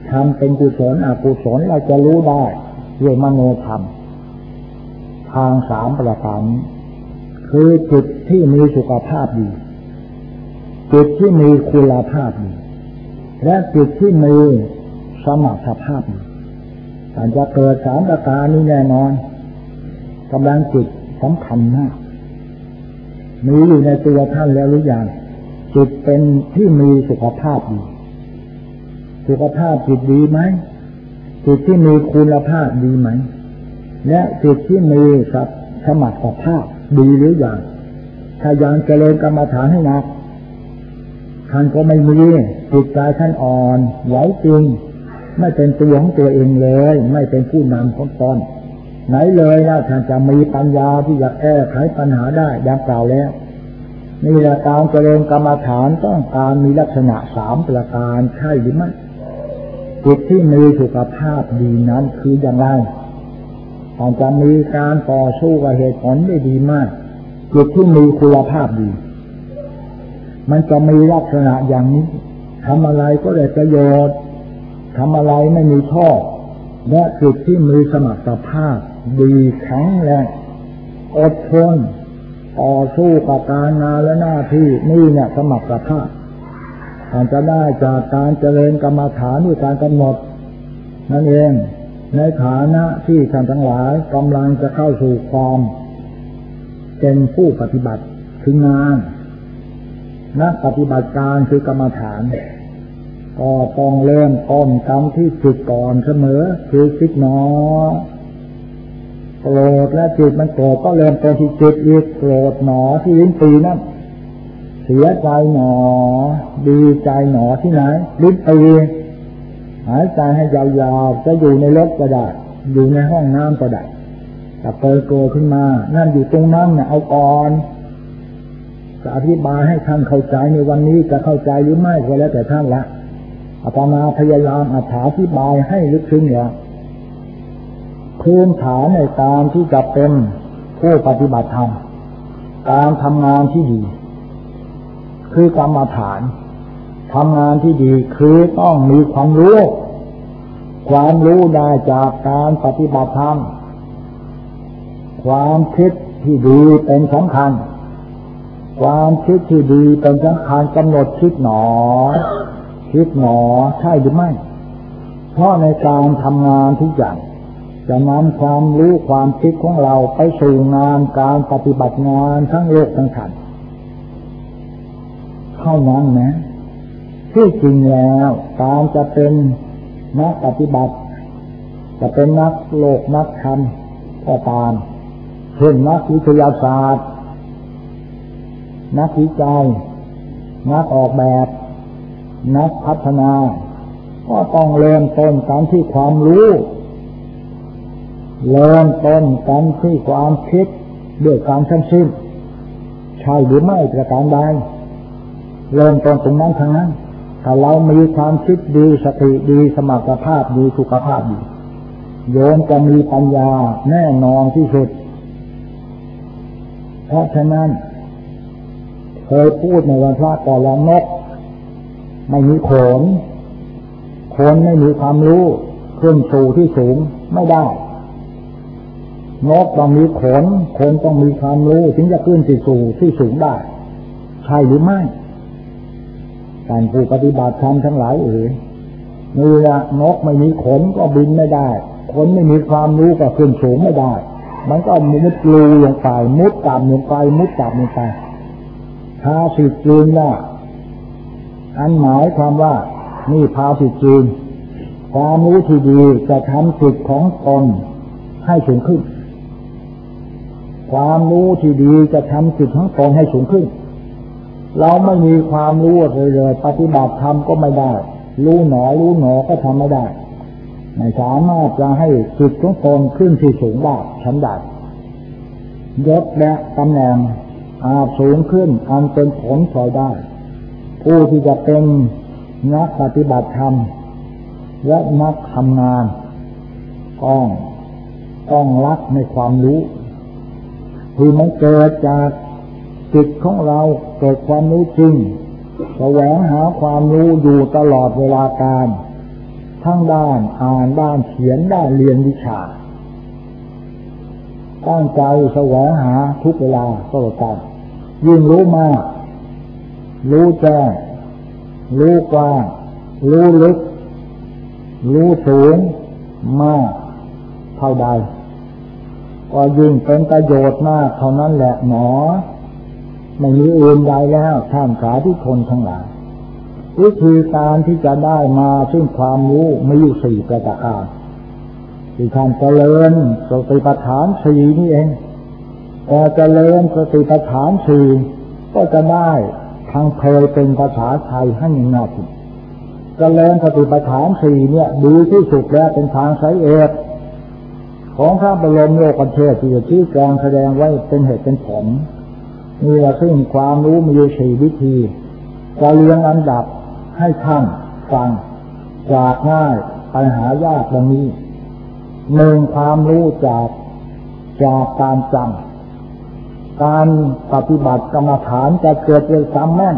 ทำเป็นกุศลอกุศลเราจะรู้ได้ด้วยมโนธรรมทางสามประการนี้คือจิตที่มีสุขภาพดีจิตที่มีคุณภาพดีและจิตที่มีสมรรถภาพดีอาจจะเกิดสามประการนี้แน่นอนกำลังจิตสำคัญมากมีอยู่ในตัวท่านแล้วหรือยังจิตเป็นที่มีสุขภาพดีสุขภาพจิตดีไหมจิตที่มีคุณภาพดีไหมและจิตที่มีสมรรถภาพดีหรือยังถ้ายังเจริญกรรมฐานให้หนักท่านก็ไม่มีจิตใจท่านอ่อนไหวจริงไม่เป็นตัวของตัวเองเลยไม่เป็นผู้นำของตนไหนเลยนะท่านจะมีปัญญาที่จะแก้ไขปัญหาได้ดังกล่าวแล้วนี่แหละการเจริญกรรมฐานต้องการมีลักษณะสามประการใช่หรือไม่จิตที่มีสุขภาพดีนั้นคืออย่างไรท่านจะมีการต่อสู้กับเหตุผลได้ดีมากจิตที่มีคุณภาพดีมันจะมีลักษณะอย่างนี้ทำอะไรก็ได้ประโยชน์ทำอะไรไม่มีโทษและจิตที่มีสมรรถภาพดีแข็งแรงอดทนต่อสู้กับการงานและหน้าที่นี่เนี่ยสมรรถภาพท่านจะได้จากการเจริญกรรมฐานด้วยการกำหนดนั่นเองในฐานะที่ท่านทั้งหลายกำลังจะเข้าสู่ความเป็นผู้ปฏิบัติคืองานนักปฏิบัติการคือกรรมฐานก็ต้องเริ่มต้นกันที่จิตก่อนเสมอคือจิตหนอโกรธและจิตมันโกรธก็เริ่มต้นที่จิตอีกโกรธหนอที่ลิ้นปีนั่นเสียใจหนอดีใจหนอที่ไหนลิ้นปีหายใจให้ยาวๆจะอยู่ในรถก็ได้อยู่ในห้องน้ำก็ได้แต่เปิดโกรธขึ้นมานั่นอยู่ตรงนั้นเนี่ยเอาก่อนจะอธิบายให้ท่านเข้าใจในวันนี้จะเข้าใจหรือไม่ก็แล้วแต่ท่านละอาตมาพยายามอธิบายให้ลึกซึ้งอย่างพื้นฐานในการที่จะเป็นผู้ปฏิบัติธรรมการทำงานที่ดีคือกรรมฐานทำงานที่ดีคือต้องมีความรู้ได้จากการปฏิบัติธรรมความคิดที่ดีเป็นสำคัญความคิดที่ดีเป็นสำคัญกำหนดคิดหนอใช่หรือไม่เพราะในการทำงานทุกอย่างจะนำความรู้ความคิดของเราไปสู่งานการปฏิบัติงานทั้งโลกทั้งธรรมเท่านั้นนะที่จริงแล้วการจะเป็นนักปฏิบัติจะเป็นนักโลกนักธรรมก็ตามเช่นนักวิทยาศาสตร์นักวิจัยนักออกแบบนักพัฒนาก็ต้องเริ่มต้นกันที่ความรู้เริ่มต้นกันที่ความคิดด้วยการทั้งสิ้นใช่หรือไม่ประการใดเริ่มต้นตรงนั้นทั้งนั้นถ้าเรามีความคิดดีสติดีสมรรถภาพดีสุขภาพดีโยมจะมีปัญญาแน่นอนที่สุดเพราะฉะนั้นเคยพูดในวันพระก่อนแล้วนกไม่มีขนคนไม่มีความรู้ขึ้นสู่ที่สูงไม่ได้นกต้องมีขนคนต้องมีความรู้ถึงจะขึ้นสู่ที่สูงได้ใช่หรือไม่การผู้ปฏิบัติธรรมทั้งหลายนี่ละนกไม่มีขนก็บินไม่ได้ขนไม่มีความรู้ก็ขึ้นสูงไม่ได้มันก็มุดรูลงไปมุดต่ำลงไปภาษิตจีนว่าอันหมายความว่านี่ภาษิตจีนความรู้ที่ดีจะทำจิตของตนให้สูงขึ้นความรู้ที่ดีจะทำจิตของตนให้สูงขึ้นเราไม่มีความรู้เลยปฏิบัติธรรมก็ไม่ได้รู้หนอก็ทำไม่ได้ไม่สามารถจะให้จิตของตนขึ้นที่สูงได้ชั้นใดยศและตำแหน่งสูงขึ้นอันเป็นผลพลอยได้ผู้ที่จะเป็นนักปฏิบัติธรรมและนักทำงานต้องรักในความรู้ที่มันเกิดจากจิตของเราเกิดความรู้จริงแสวงหาความรู้อยู่ตลอดเวลาการทั้งด้านอ่านด้านเขียนด้านเรียนวิชาตั้งใจแสวงหาทุกเวลาก็ตามยิ่งรู้มากรู้แจ้งรู้กว้างรู้ลึกรู้สูงมากเท่าใดก็ยิ่งเป็นประโยชน์มากเท่านั้นแหละหนอไม่มีอื่นใดแล้วท่านสาธุชนทั้งหลายวิธีการที่จะได้มาซึ่งความรู้มีอยู่สี่ประการที่ท่านเจริญสติปัฏฐานสี่นี่เองพอเจริญสติปัฏฐานสี่ก็จะได้ทางเคยเป็นภาษาไทยให้ง่ายเจริญสติปัฏฐานสี่เนี่ยดีที่สุดแล้วเป็นทางสายเอกของพระบรมโลกเทศที่จะชี้แจงแสดงไว้เป็นเหตุเป็นผลนี่แหละซึ่งความรู้มีอยู่สี่วิธีจะเรียงอันดับให้ท่านฟังจากง่ายไปหายากดังนี้หนึ่งความรู้จากการจำการปฏิบัติกรรมฐานจะเกิดด้วยจำแม่น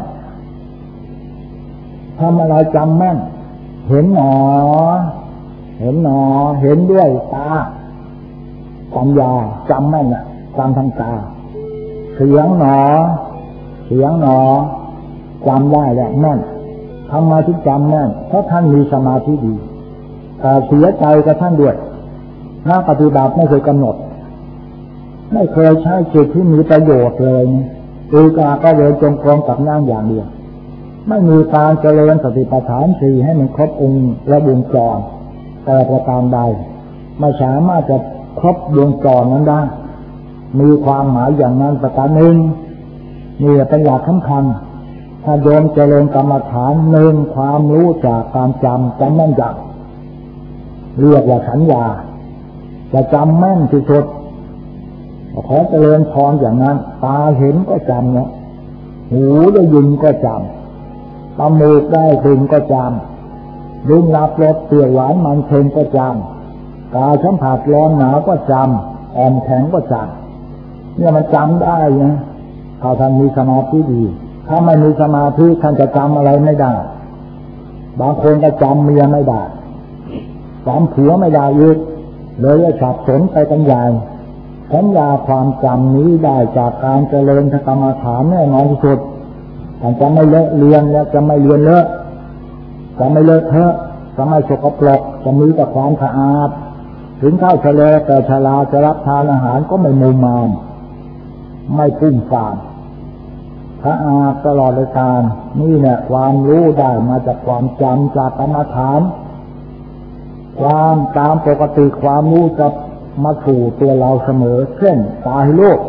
ทำอะไรจำแม่นเห็นหนอเห็นด้วยตาปัญญาจำแม่นน่ะจำทางตาเสียงหนอจำได้แหละแม่นทำมาที่จำแม่นเพราะท่านมีสมาธิดีแต่เสียใจกับท่านด้วยนักปฏิบัติไม่เคยกำหนดไม่เคยใช้จิตที่มีประโยชน์เลยตีกาก็เดินจงกรมกับนั่งอย่างเดียวไม่มีการเจริญสติปัฏฐานสี่ให้มันครบองค์และวงจรแต่ประการใดไม่สามารถจะครบวงจรนั้นได้มีความหมายอย่างนั้นประการหนึ่งนี่เป็นหลักสำคัญถ้าโยมเจริญกรรมฐานหนึ่งความรู้จากการจำแม่นยำเรียกว่าสัญญาจะจำแม่นที่สุดขอเจริญพรอย่างนั้นตาเห็นก็จำนะหูได้ยินก็จำจมูกได้กลิ่นก็จำลิ้นรับรสเปรี้ยวหวานมันเค็มก็จำกายสัมผัสร้อนหนาวก็จำอ่อนแข็งก็จำเนี่ยมันจำได้นะถ้าท่านมีสมาธิดีถ้าไม่มีสมาธิท่านจะจำอะไรไม่ได้บางคนก็จำเมียไม่ได้จำผัวไม่ได้อีกเลยจะสับสนไปกันใหญ่สัญญาความจำนี้ได้จากการเจริญกรรมฐานแน่นอนที่สุดท่านจะไม่เลอะเลือนและจะไม่เลือนเลอะจะไม่เลอะเทอะจะไม่สกปรกจะมีแต่ความสะอาดถึงข้าวทะเลแต่ชราจะรับทานอาหารก็ไม่มุมมามไม่พุ่งฟ่านสะอาดตลอดเลยการนี่เนี่ยความรู้ได้มาจากความจำจากกรรมฐานความตามปกติความรู้จะมาสู่ตัวเราเสมอเช่นตาให้โลก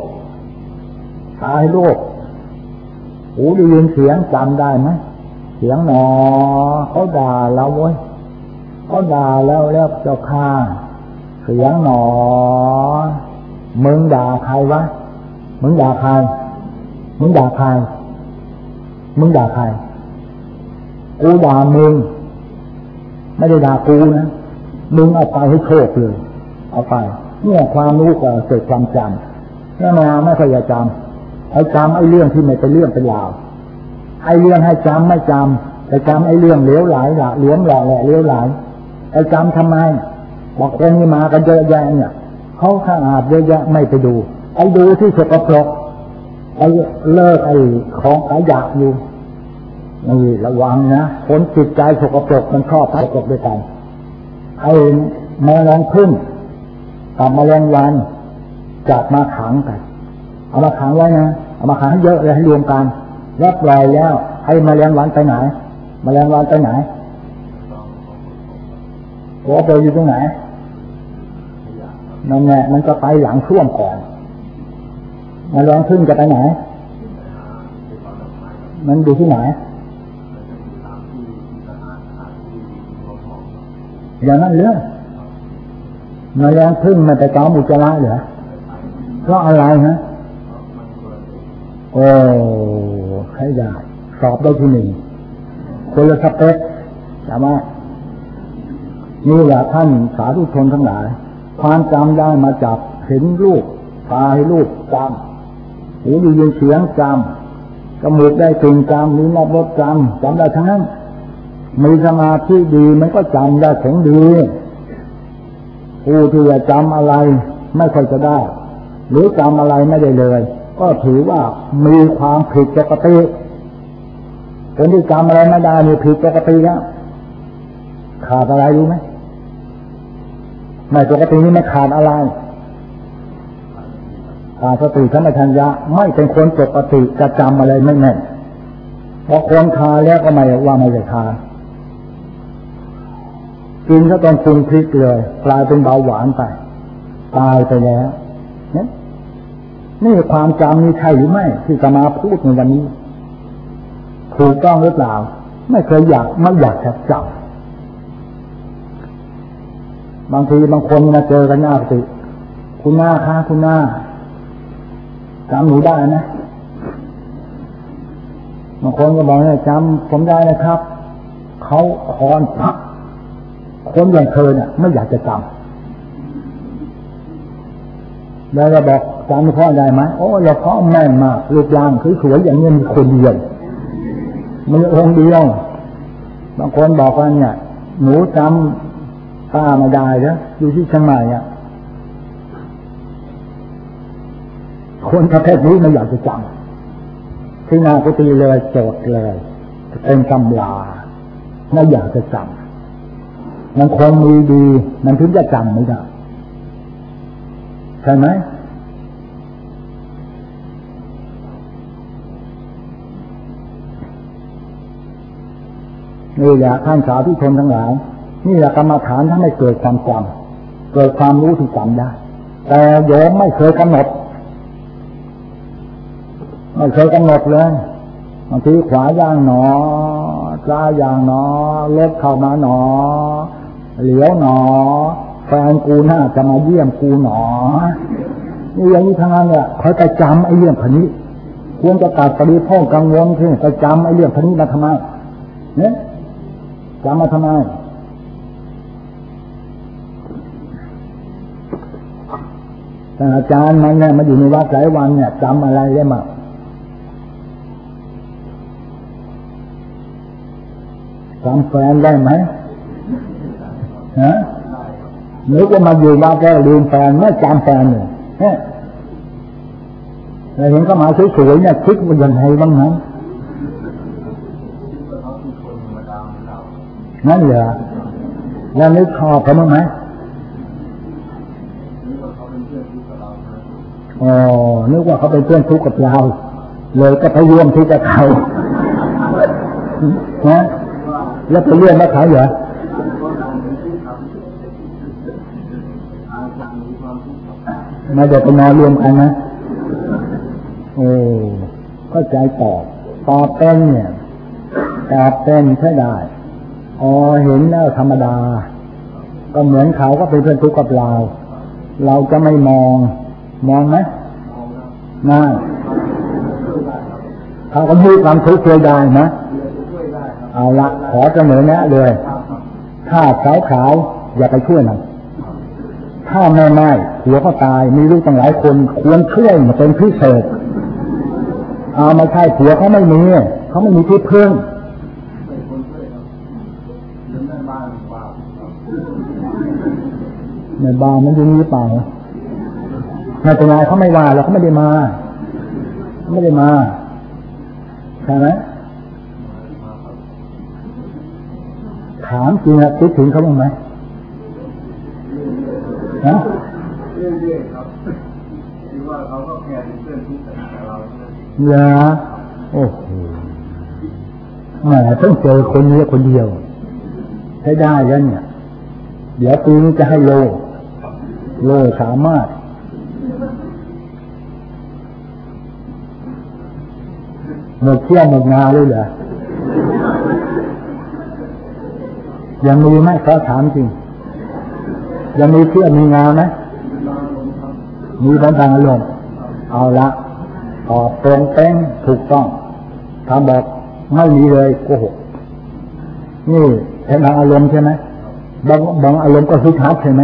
หูได้ยินเสียงจำได้ไหมเสียงหนอเขาด่าเราเว้ยเขาด่าแล้วเจ้าข้าเสียงหนอมึงด่าใครวะมึงด่าใครกูด่ามึงไม่ได้ด่ากูนะมึงเอาไปให้โชคเลยเอาไปเนี่ยความรู้ก็เกิดความจำแน่นอนไม่ค่อยจะจำไอ้จำไอ้เรื่องที่ไม่เป็นเรื่องเป็นราวไอ้เรื่องให้จำไม่จำแต่จำไอ้เรื่องเหลวไหลละเหลวหล่อแหละเหลวไหลไอ้จำทำไมบอกคนนี้มากันเยอะแยะเนี่ยเขาข้างอาบเยอะแยะไม่ไปดูไอ้ดูที่สกปรกไอ้เลิกไอ้ของขยะอยู่นี่ระวังนะคนจิตใจสกปรกมันชอบสกปรกด้วยกันไอ้แมลงพึ่งกับแมลงวันจับมาขังกันเอามาขังไว้นะเอามาขังเยอะเลยให้รวมกันแล้วปล่อยแล้วให้แมลงวันไปไหนหัวไปอยู่ตรงไหนนั่นแหละมันก็ไปหลังช่วงก่อนแมลงพึ่งจะไปไหนมันอยู่ที่ไหนอย่างนั้นเลยแมลงพึ่งมันไปจอมอุจจาระเหรอเพราะอะไรฮะโอ้ใช่ได้สอบได้ที่หนึ่งคนละสเปคแต่ว่านี่แหละท่านสาธุชนทั้งหลายความจำได้มาจากเห็นรูปตาให้รูปจำหูได้ยินเสียงจำจมูกได้กลิ่นจำลิ้นรับรสจำได้ทั้งนั้นมีสมาธิดีมันก็จำได้ของดีผู้ที่จะจำอะไรไม่ค่อยจะได้หรือจำอะไรไม่ได้เลยก็ถือว่ามีความผิดปกติคนที่จำอะไรไม่ได้นี่ผิดปกติแล้วขาดอะไรรู้ไหมไม่ปกตินี่ไม่ขาดอะไรขาดสติสัมปชัญญะไม่เป็นคนปกติจะจำอะไรไม่แน่นพอคนทานแล้วก็ไม่ว่าไม่ได้ทานกินก็ต้องปรุงพริกเลยกลายเป็นเบาหวานไปตายไปแล้วนี่ความจำนี่ใช่หรือไม่ที่จะมาพูดในวันนี้ถูกต้องหรือเปล่าไม่เคยไม่อยากจะจำบางทีบางคนมาเจอกันหน้าสิคุณหน้าคะคุณหน้าจำหนูได้นะบางคนก็บอกเนี่ยจำผมได้นะครับเขาคอนพักคนอย่างเธอเนี่ยไม่อยากจะจำแล้วเราบอกจำพ่อได้ไหมโอ้เราพ่อแม่นมากรูปร่างสวยๆอย่างนี้มีคนเดียวมีองค์เดียวบางคนบอกว่าเนี่ยหนูจำป้าไม่ได้แล้วอยู่ที่เชียงใหม่อ่ะคนประเภทนี้ไม่อยากจะจำที่นากุฏิเลยโจทย์เลยเป็นตำราไม่อยากจะจำมันคนมีดีมันถึงจะจำไม่ได้ใช่ไหมนี่แหละท่านสาธุชนทั้งหลายนี่แหละกรรมฐานทำให้เกิดความจำเกิดความรู้ที่จำได้แต่โยมไม่เคยกำหนดเลยบางทีขวาย่างหนอซ้ายย่างหนอรถเข้ามาหนอเหลียวหนอแฟนกูน่าจะมาเยี่ยมกูหนอนี่อย่างนี้ทางนั้นเนี่ยเขาจะจำไอ้เรื่องพันนี้ควรจะตัดปริพ่องกังวลที่จะจำไอ้เรื่องพันนี้มาทำไมเนี่ยจำมาทำไมแต่อาจารย์มันเนี่ยมาอยู่ในวัดหลายวันเนี่ยจำอะไรได้มั้งจำแฟนได้ไหมฮะนึกว่ามาอยู่วัดแล้วลืมแฟนไม่จำแฟนเนี่ยแต่เห็นเขามาสวยๆเนี่ยคิดว่าอย่างไรบ้างนะนั่นเหรอแล้วนึกชอบเขาบ้างไหมอ๋อนึกว่าเขาเป็นเพื่อนทุกข์กับเราเลยก็ไปร่วมทุกข์กับเขานะแล้วไปเลื่อนมาขายเหรอไม่ได้ไปนอนรวมกันนะโอ้เข้าใจตอบเป็นเนี่ยตอบเป็นใช่ได้อ๋อเห็นแล้วธรรมดาก็เหมือนเขาก็เป็นเพื่อนทุกข์กับเราจะไม่มองไหมน่าเขาก็มีความทุกข์ช่วยได้นะเอาละขอเสนอแนะเลยถ้าขาวอย่าไปช่วยมันถ้าไม่หัวก็ตายมีลูกตั้งหลายคนควรช่วยมาเป็นพิเศษเอาไม่ใช่ผัวเขาไม่มีที่พึ่งในบ้านมันอยู่นี่เปล่าไม่เป็นไรเขาไม่ว่าเราเขาไม่ได้มาใช่ไหมถามจริงอะคิดถึงเขาบ้างไหมฮะเรื่อยๆครับคือว่าเขาก็แค่เป็นเพื่อนทุกข์กับเราเหรอโอ้โหแหมเพิ่งเจอคนนี้คนเดียวใช้ได้แล้วเนี่ยเดี๋ยวปีนี้จะให้โลสามารถหมดเที่ยวหมดงานเลยเหรอยังมีไหมเขาถามจริงยังมีเที่ยวมีงานไหมมีบางทางอารมณ์เอาละตอบตรงเป้งถูกต้องถ้าบอกไม่มีเลยโกหกนี่ใช้ทางอารมณ์ใช่ไหมบางอารมณ์ก็สุดท้ายใช่ไหม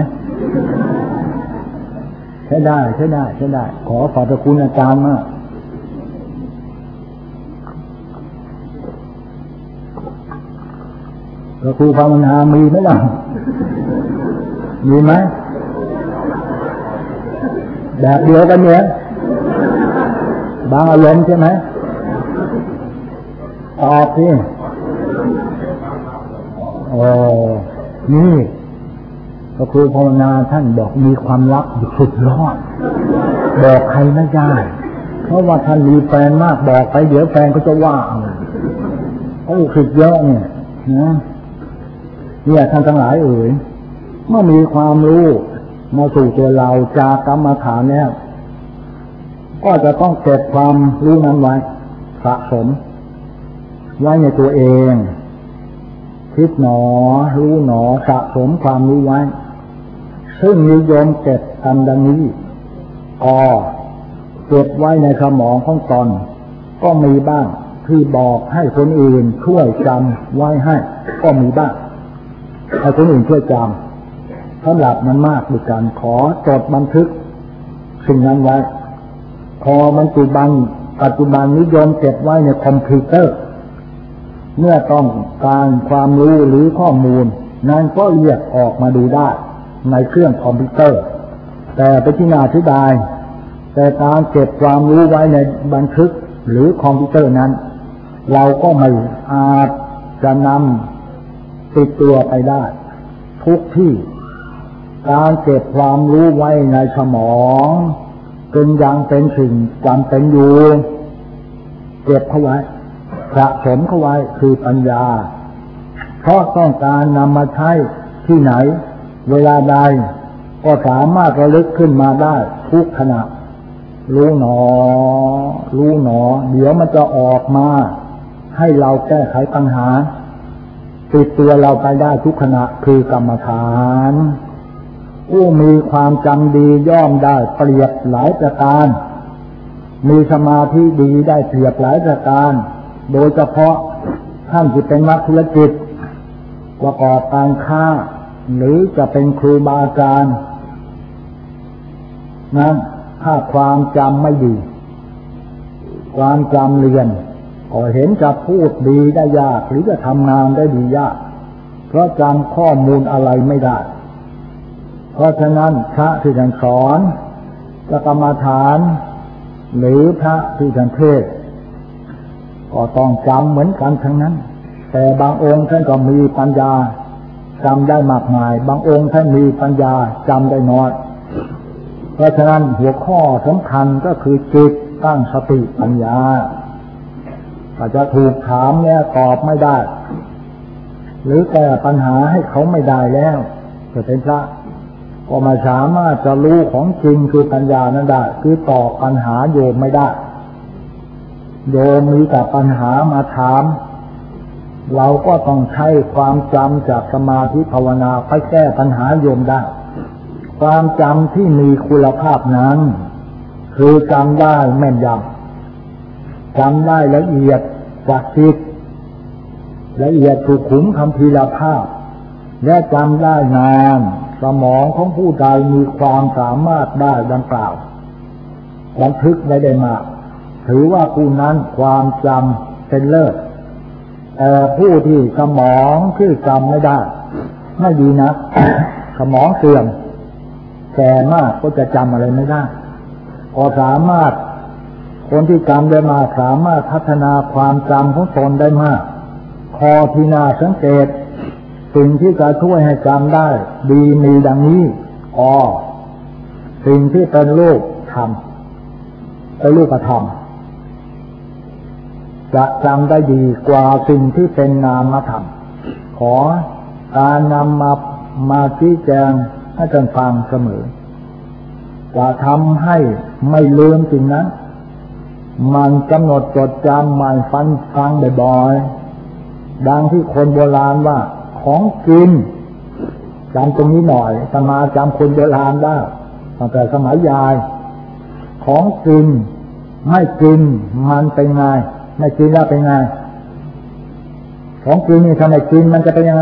ใช้ได้ขอพระคุณอาจารย์มากก็ครูภาวนามีไหมล่ะมีไหมแบบเดียวกันเนี่ยบางอารมณ์ใช่ไหมตอบสิโอ้นี่พระครูภาวนาท่านบอกมีความลับอยู่สุดยอดบอกใครไม่ได้เพราะว่าท่านมีแฟนมากบอกไปเดี๋ยวแฟนก็จะว่าเขาสุดเยอะเนี่ยนะเนี่ยท่านทั้งหลายเอ่ยเมื่อมีความรู้มาสู่ตัวเราจากกรรมฐานแล้วก็จะต้องเก็บความรู้นั้นไว้สะสมไว้ในตัวเองคิดหนอรู้หนอสะสมความรู้ไว้ซึ่งนิยมเก็บกันดังนี้เก็บไว้ในสมองของตนก็มีบ้างที่บอกให้คนอื่นช่วยจำไว้ให้ก็มีบ้างให้คนอื่นช่วยจำสำหรับมันมากด้วยกันขอจดบันทึกสิ่งนั้นไว้พอปัจจุบันนิยมเก็บไว้ในคอมพิวเตอร์เมื่อต้องการความรู้หรือข้อมูลนั้นก็เรียกออกมาดูได้ในเครื่องคอมพิวเตอร์แต่เป็นที่น่าเสียดายแต่การเก็บความรู้ไว้ในบันทึกหรือคอมพิวเตอร์นั้นเราก็ไม่อาจจะนำติดตัวไปได้ทุกที่การเก็บความรู้ไว้ในสมองจึงยังเป็นสิ่งจำเป็นอยู่เก็บเข้าไว้สะสมเข้าไว้คือปัญญาเพราะต้องการนำมาใช้ที่ไหนเวลาใดก็สามารถระลึกขึ้นมาได้ทุกขณะรู้หนอเดี๋ยวมันจะออกมาให้เราแก้ไขปัญหาติดตัวเราไปได้ทุกขณะคือกรรมฐานผู้มีความจำดีย่อมได้เปรียบหลายประการมีสมาธิดีได้เปรียบหลายประการโดยเฉพาะท่านที่เป็นนักธุรกิจประกอบการค้าหรือจะเป็นครูบาอาจารย์นั้นถ้าความจำไม่ดีความจำเรียนก็เห็นจะพูดดีได้ยากหรือจะทำงานได้ดียากเพราะจำข้อมูลอะไรไม่ได้เพราะฉะนั้นพระที่ท่านสอนกรรมฐานหรือพระที่ท่านเทศน์ก็ต้องจำเหมือนกันทั้งนั้นแต่บางองค์ท่านก็มีปัญญาจำได้มากมายบางองค์ท่านมีปัญญาจำได้น้อยเพราะฉะนั้นหัวข้อสำคัญก็คือจิตตั้งสติปัญญาถ้าจะถูกถามเนี่ยตอบไม่ได้หรือแก้ปัญหาให้เขาไม่ได้แล้วจะเป็นพระก็ไม่สามารถจะรู้ของจริงคือปัญญานั้นได้คือตอบปัญหาโยมไม่ได้โยมมีแต่ปัญหามาถามเราก็ต้องใช้ความจำจากสมาธิภาวนาไปแก้ปัญหาโยมได้ความจำที่มีคุณภาพนั้นคือจำได้แม่นยำจำได้ละเอียดจากจิตละเอียดสุขุมคัมภีรภาพและจำได้นานสมองของผู้ใดมีความสามารถได้ดังกล่าวบันทึกไว้ได้มากถือว่าผู้นั้นความจำเป็นเลิศแต่ผู้ที่สมองที่จำไม่ได้ไม่ดีนะ สมองเสื่อมแก่มากก็จะจำอะไรไม่ได้ก็สามารถคนที่จำได้มากสามารถพัฒนาความจำของตนได้มากข้อที่น่าสังเกตสิ่งที่จะช่วยให้จำได้ดีมีดังนี้สิ่งที่เป็นรูปธรรมเป็นรูปธรรมจะจำได้ดีกว่าสิ่งที่เป็นนามธรรมขอการนำมาชี้แจงให้ท่านฟังเสมอจะทำให้ไม่ลืมสิ่งนั้นมันกำหนดจดจำมันฟังบ่อยๆดังที่คนโบราณว่าของกินจำตรงนี้หน่อยสมาจำคนโบราณได้ตั้งแต่สมัยยายของกินไม่กินมันเป็นไงไม่กินแล้วเป็นไงของกินนี่ทำไมกินมันจะเป็นยังไง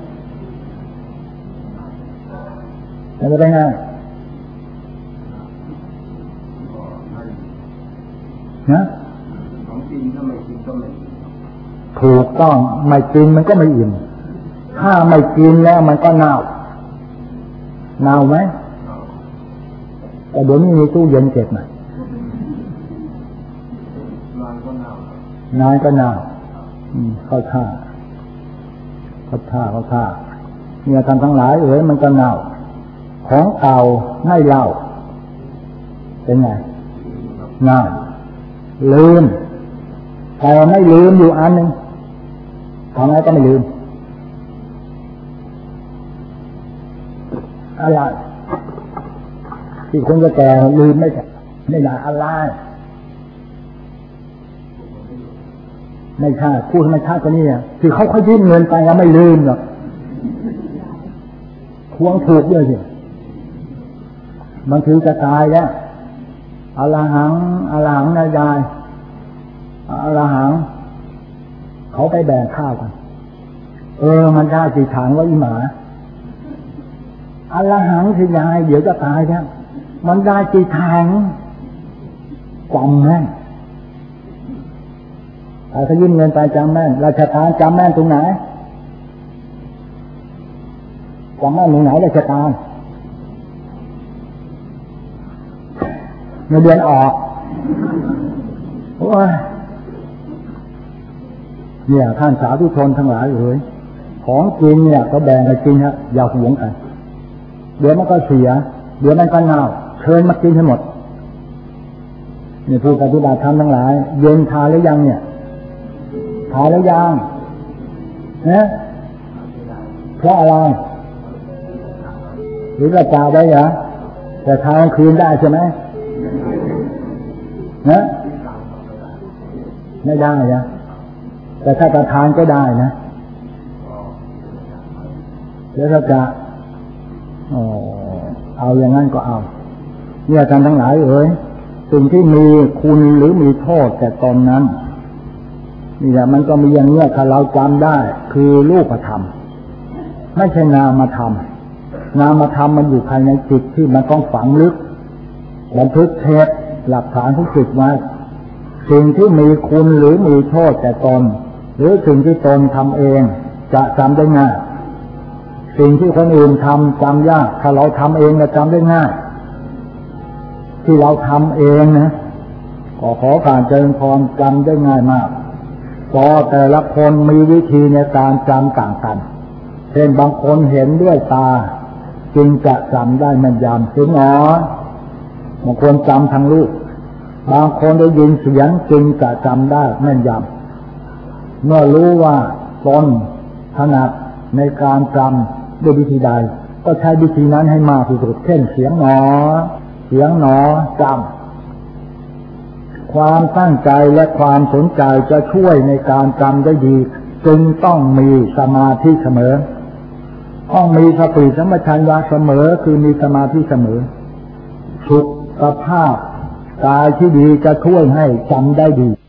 มันจะเป็นไงนะของกินถ้าไม่กินก็ไม่ถูกต้องไม่กินมันก็ไม่อิ่มถ้าไม่กินแล้วมันก็เน่าไหมแต่เดี๋ยวนี้มีตู้เย็นเก็บนะนานก็เน่าเข้าท่าเนี่ยท่านทั้งหลายมันก็เน่าของเก่าไม่เล่าเป็นไงน่าลืมแต่ไม่ลืมอยู่อันหนึ่งทำไงก็ไม่ลืมอะไรที่คนจะแก่ลืมไม่ได้อะไรไม่ใช่พูดไม่ใช่ก็นี่ที่เขายื่นเงินไปแล้วไม่ลืมหรอกทวงถูกด้วยสิบางทีจะตายแล้วอรหังนายายอรหังเขาไปแบ่งข้าวกันมันได้กี่ถังวะอีหมาอรหังสิยายเดี๋ยวจะตายแล้วมันได้กี่ถังจำแม่นเขายื่นเงินไปจำแม่นราชการจำแม่นตรงไหนจำแม่นตรงไหนราชการเงินเดือนออกโอ้ยเนี่ยท่านสาธุชนทั้งหลายของกินเนี่ยก็แบ่งกันกินฮะอย่าหวงกันเดี๋ยวมันก็เสียเดี๋ยวมันก็เน่าเชิญมากินให้หมดนี่ผู้ปฏิบัติธรรมทั้งหลายเย็นทานหรือยังเนี่ยทานหรือยังนะเพราะอะไรหรือจะจ่ายได้เหรอแต่ทานคืนได้ใช่ไหมนะไม่ได้นะแต่ถ้าจะทานก็ได้นะแล้วถ้าจะเอาอย่างนั้นก็เอาเนี่ยท่านทั้งหลายสิ่งที่มีคุณหรือมีโทษแต่ตอนนั้นนี่แหละมันก็มีอย่างเนี้ยถ้าเราจำได้คือรูปธรรมไม่ใช่นามธรรมมันอยู่ภายในจิตที่มันต้องฝังลึกบันทึกเทปหลักฐานทุกจิตไว้สิ่งที่มีคุณหรือมีโทษแต่ตนหรือสิ่งที่ตนทำเองจะจำได้ง่ายสิ่งที่คนอื่นทำจำยากถ้าเราทำเองจะจำได้ง่ายที่เราทำเองนะขอผ่านเจริญพรจำได้ง่ายมากเพราะแต่ละคนมีวิธีในการจำต่างกันเช่นบางคนเห็นด้วยตาจึงจะจำได้แม่นยำถึงบางคนจำทางรูปบางคนได้ยินเสียงจึงจะจำได้แม่นยำเมื่อรู้ว่าตนถนัดในการจำด้วยวิธีใดก็ใช้วิธีนั้นให้มากที่สุดเช่นเสียงหนอจำความตั้งใจและความสนใจจะช่วยในการจำได้ดีจึงต้องมีสมาธิเสมอต้องมีสติสัมปชัญญะเสมอคือมีสมาธิเสมอสุขภาพกายที่ดีจะช่วยให้จำได้ดี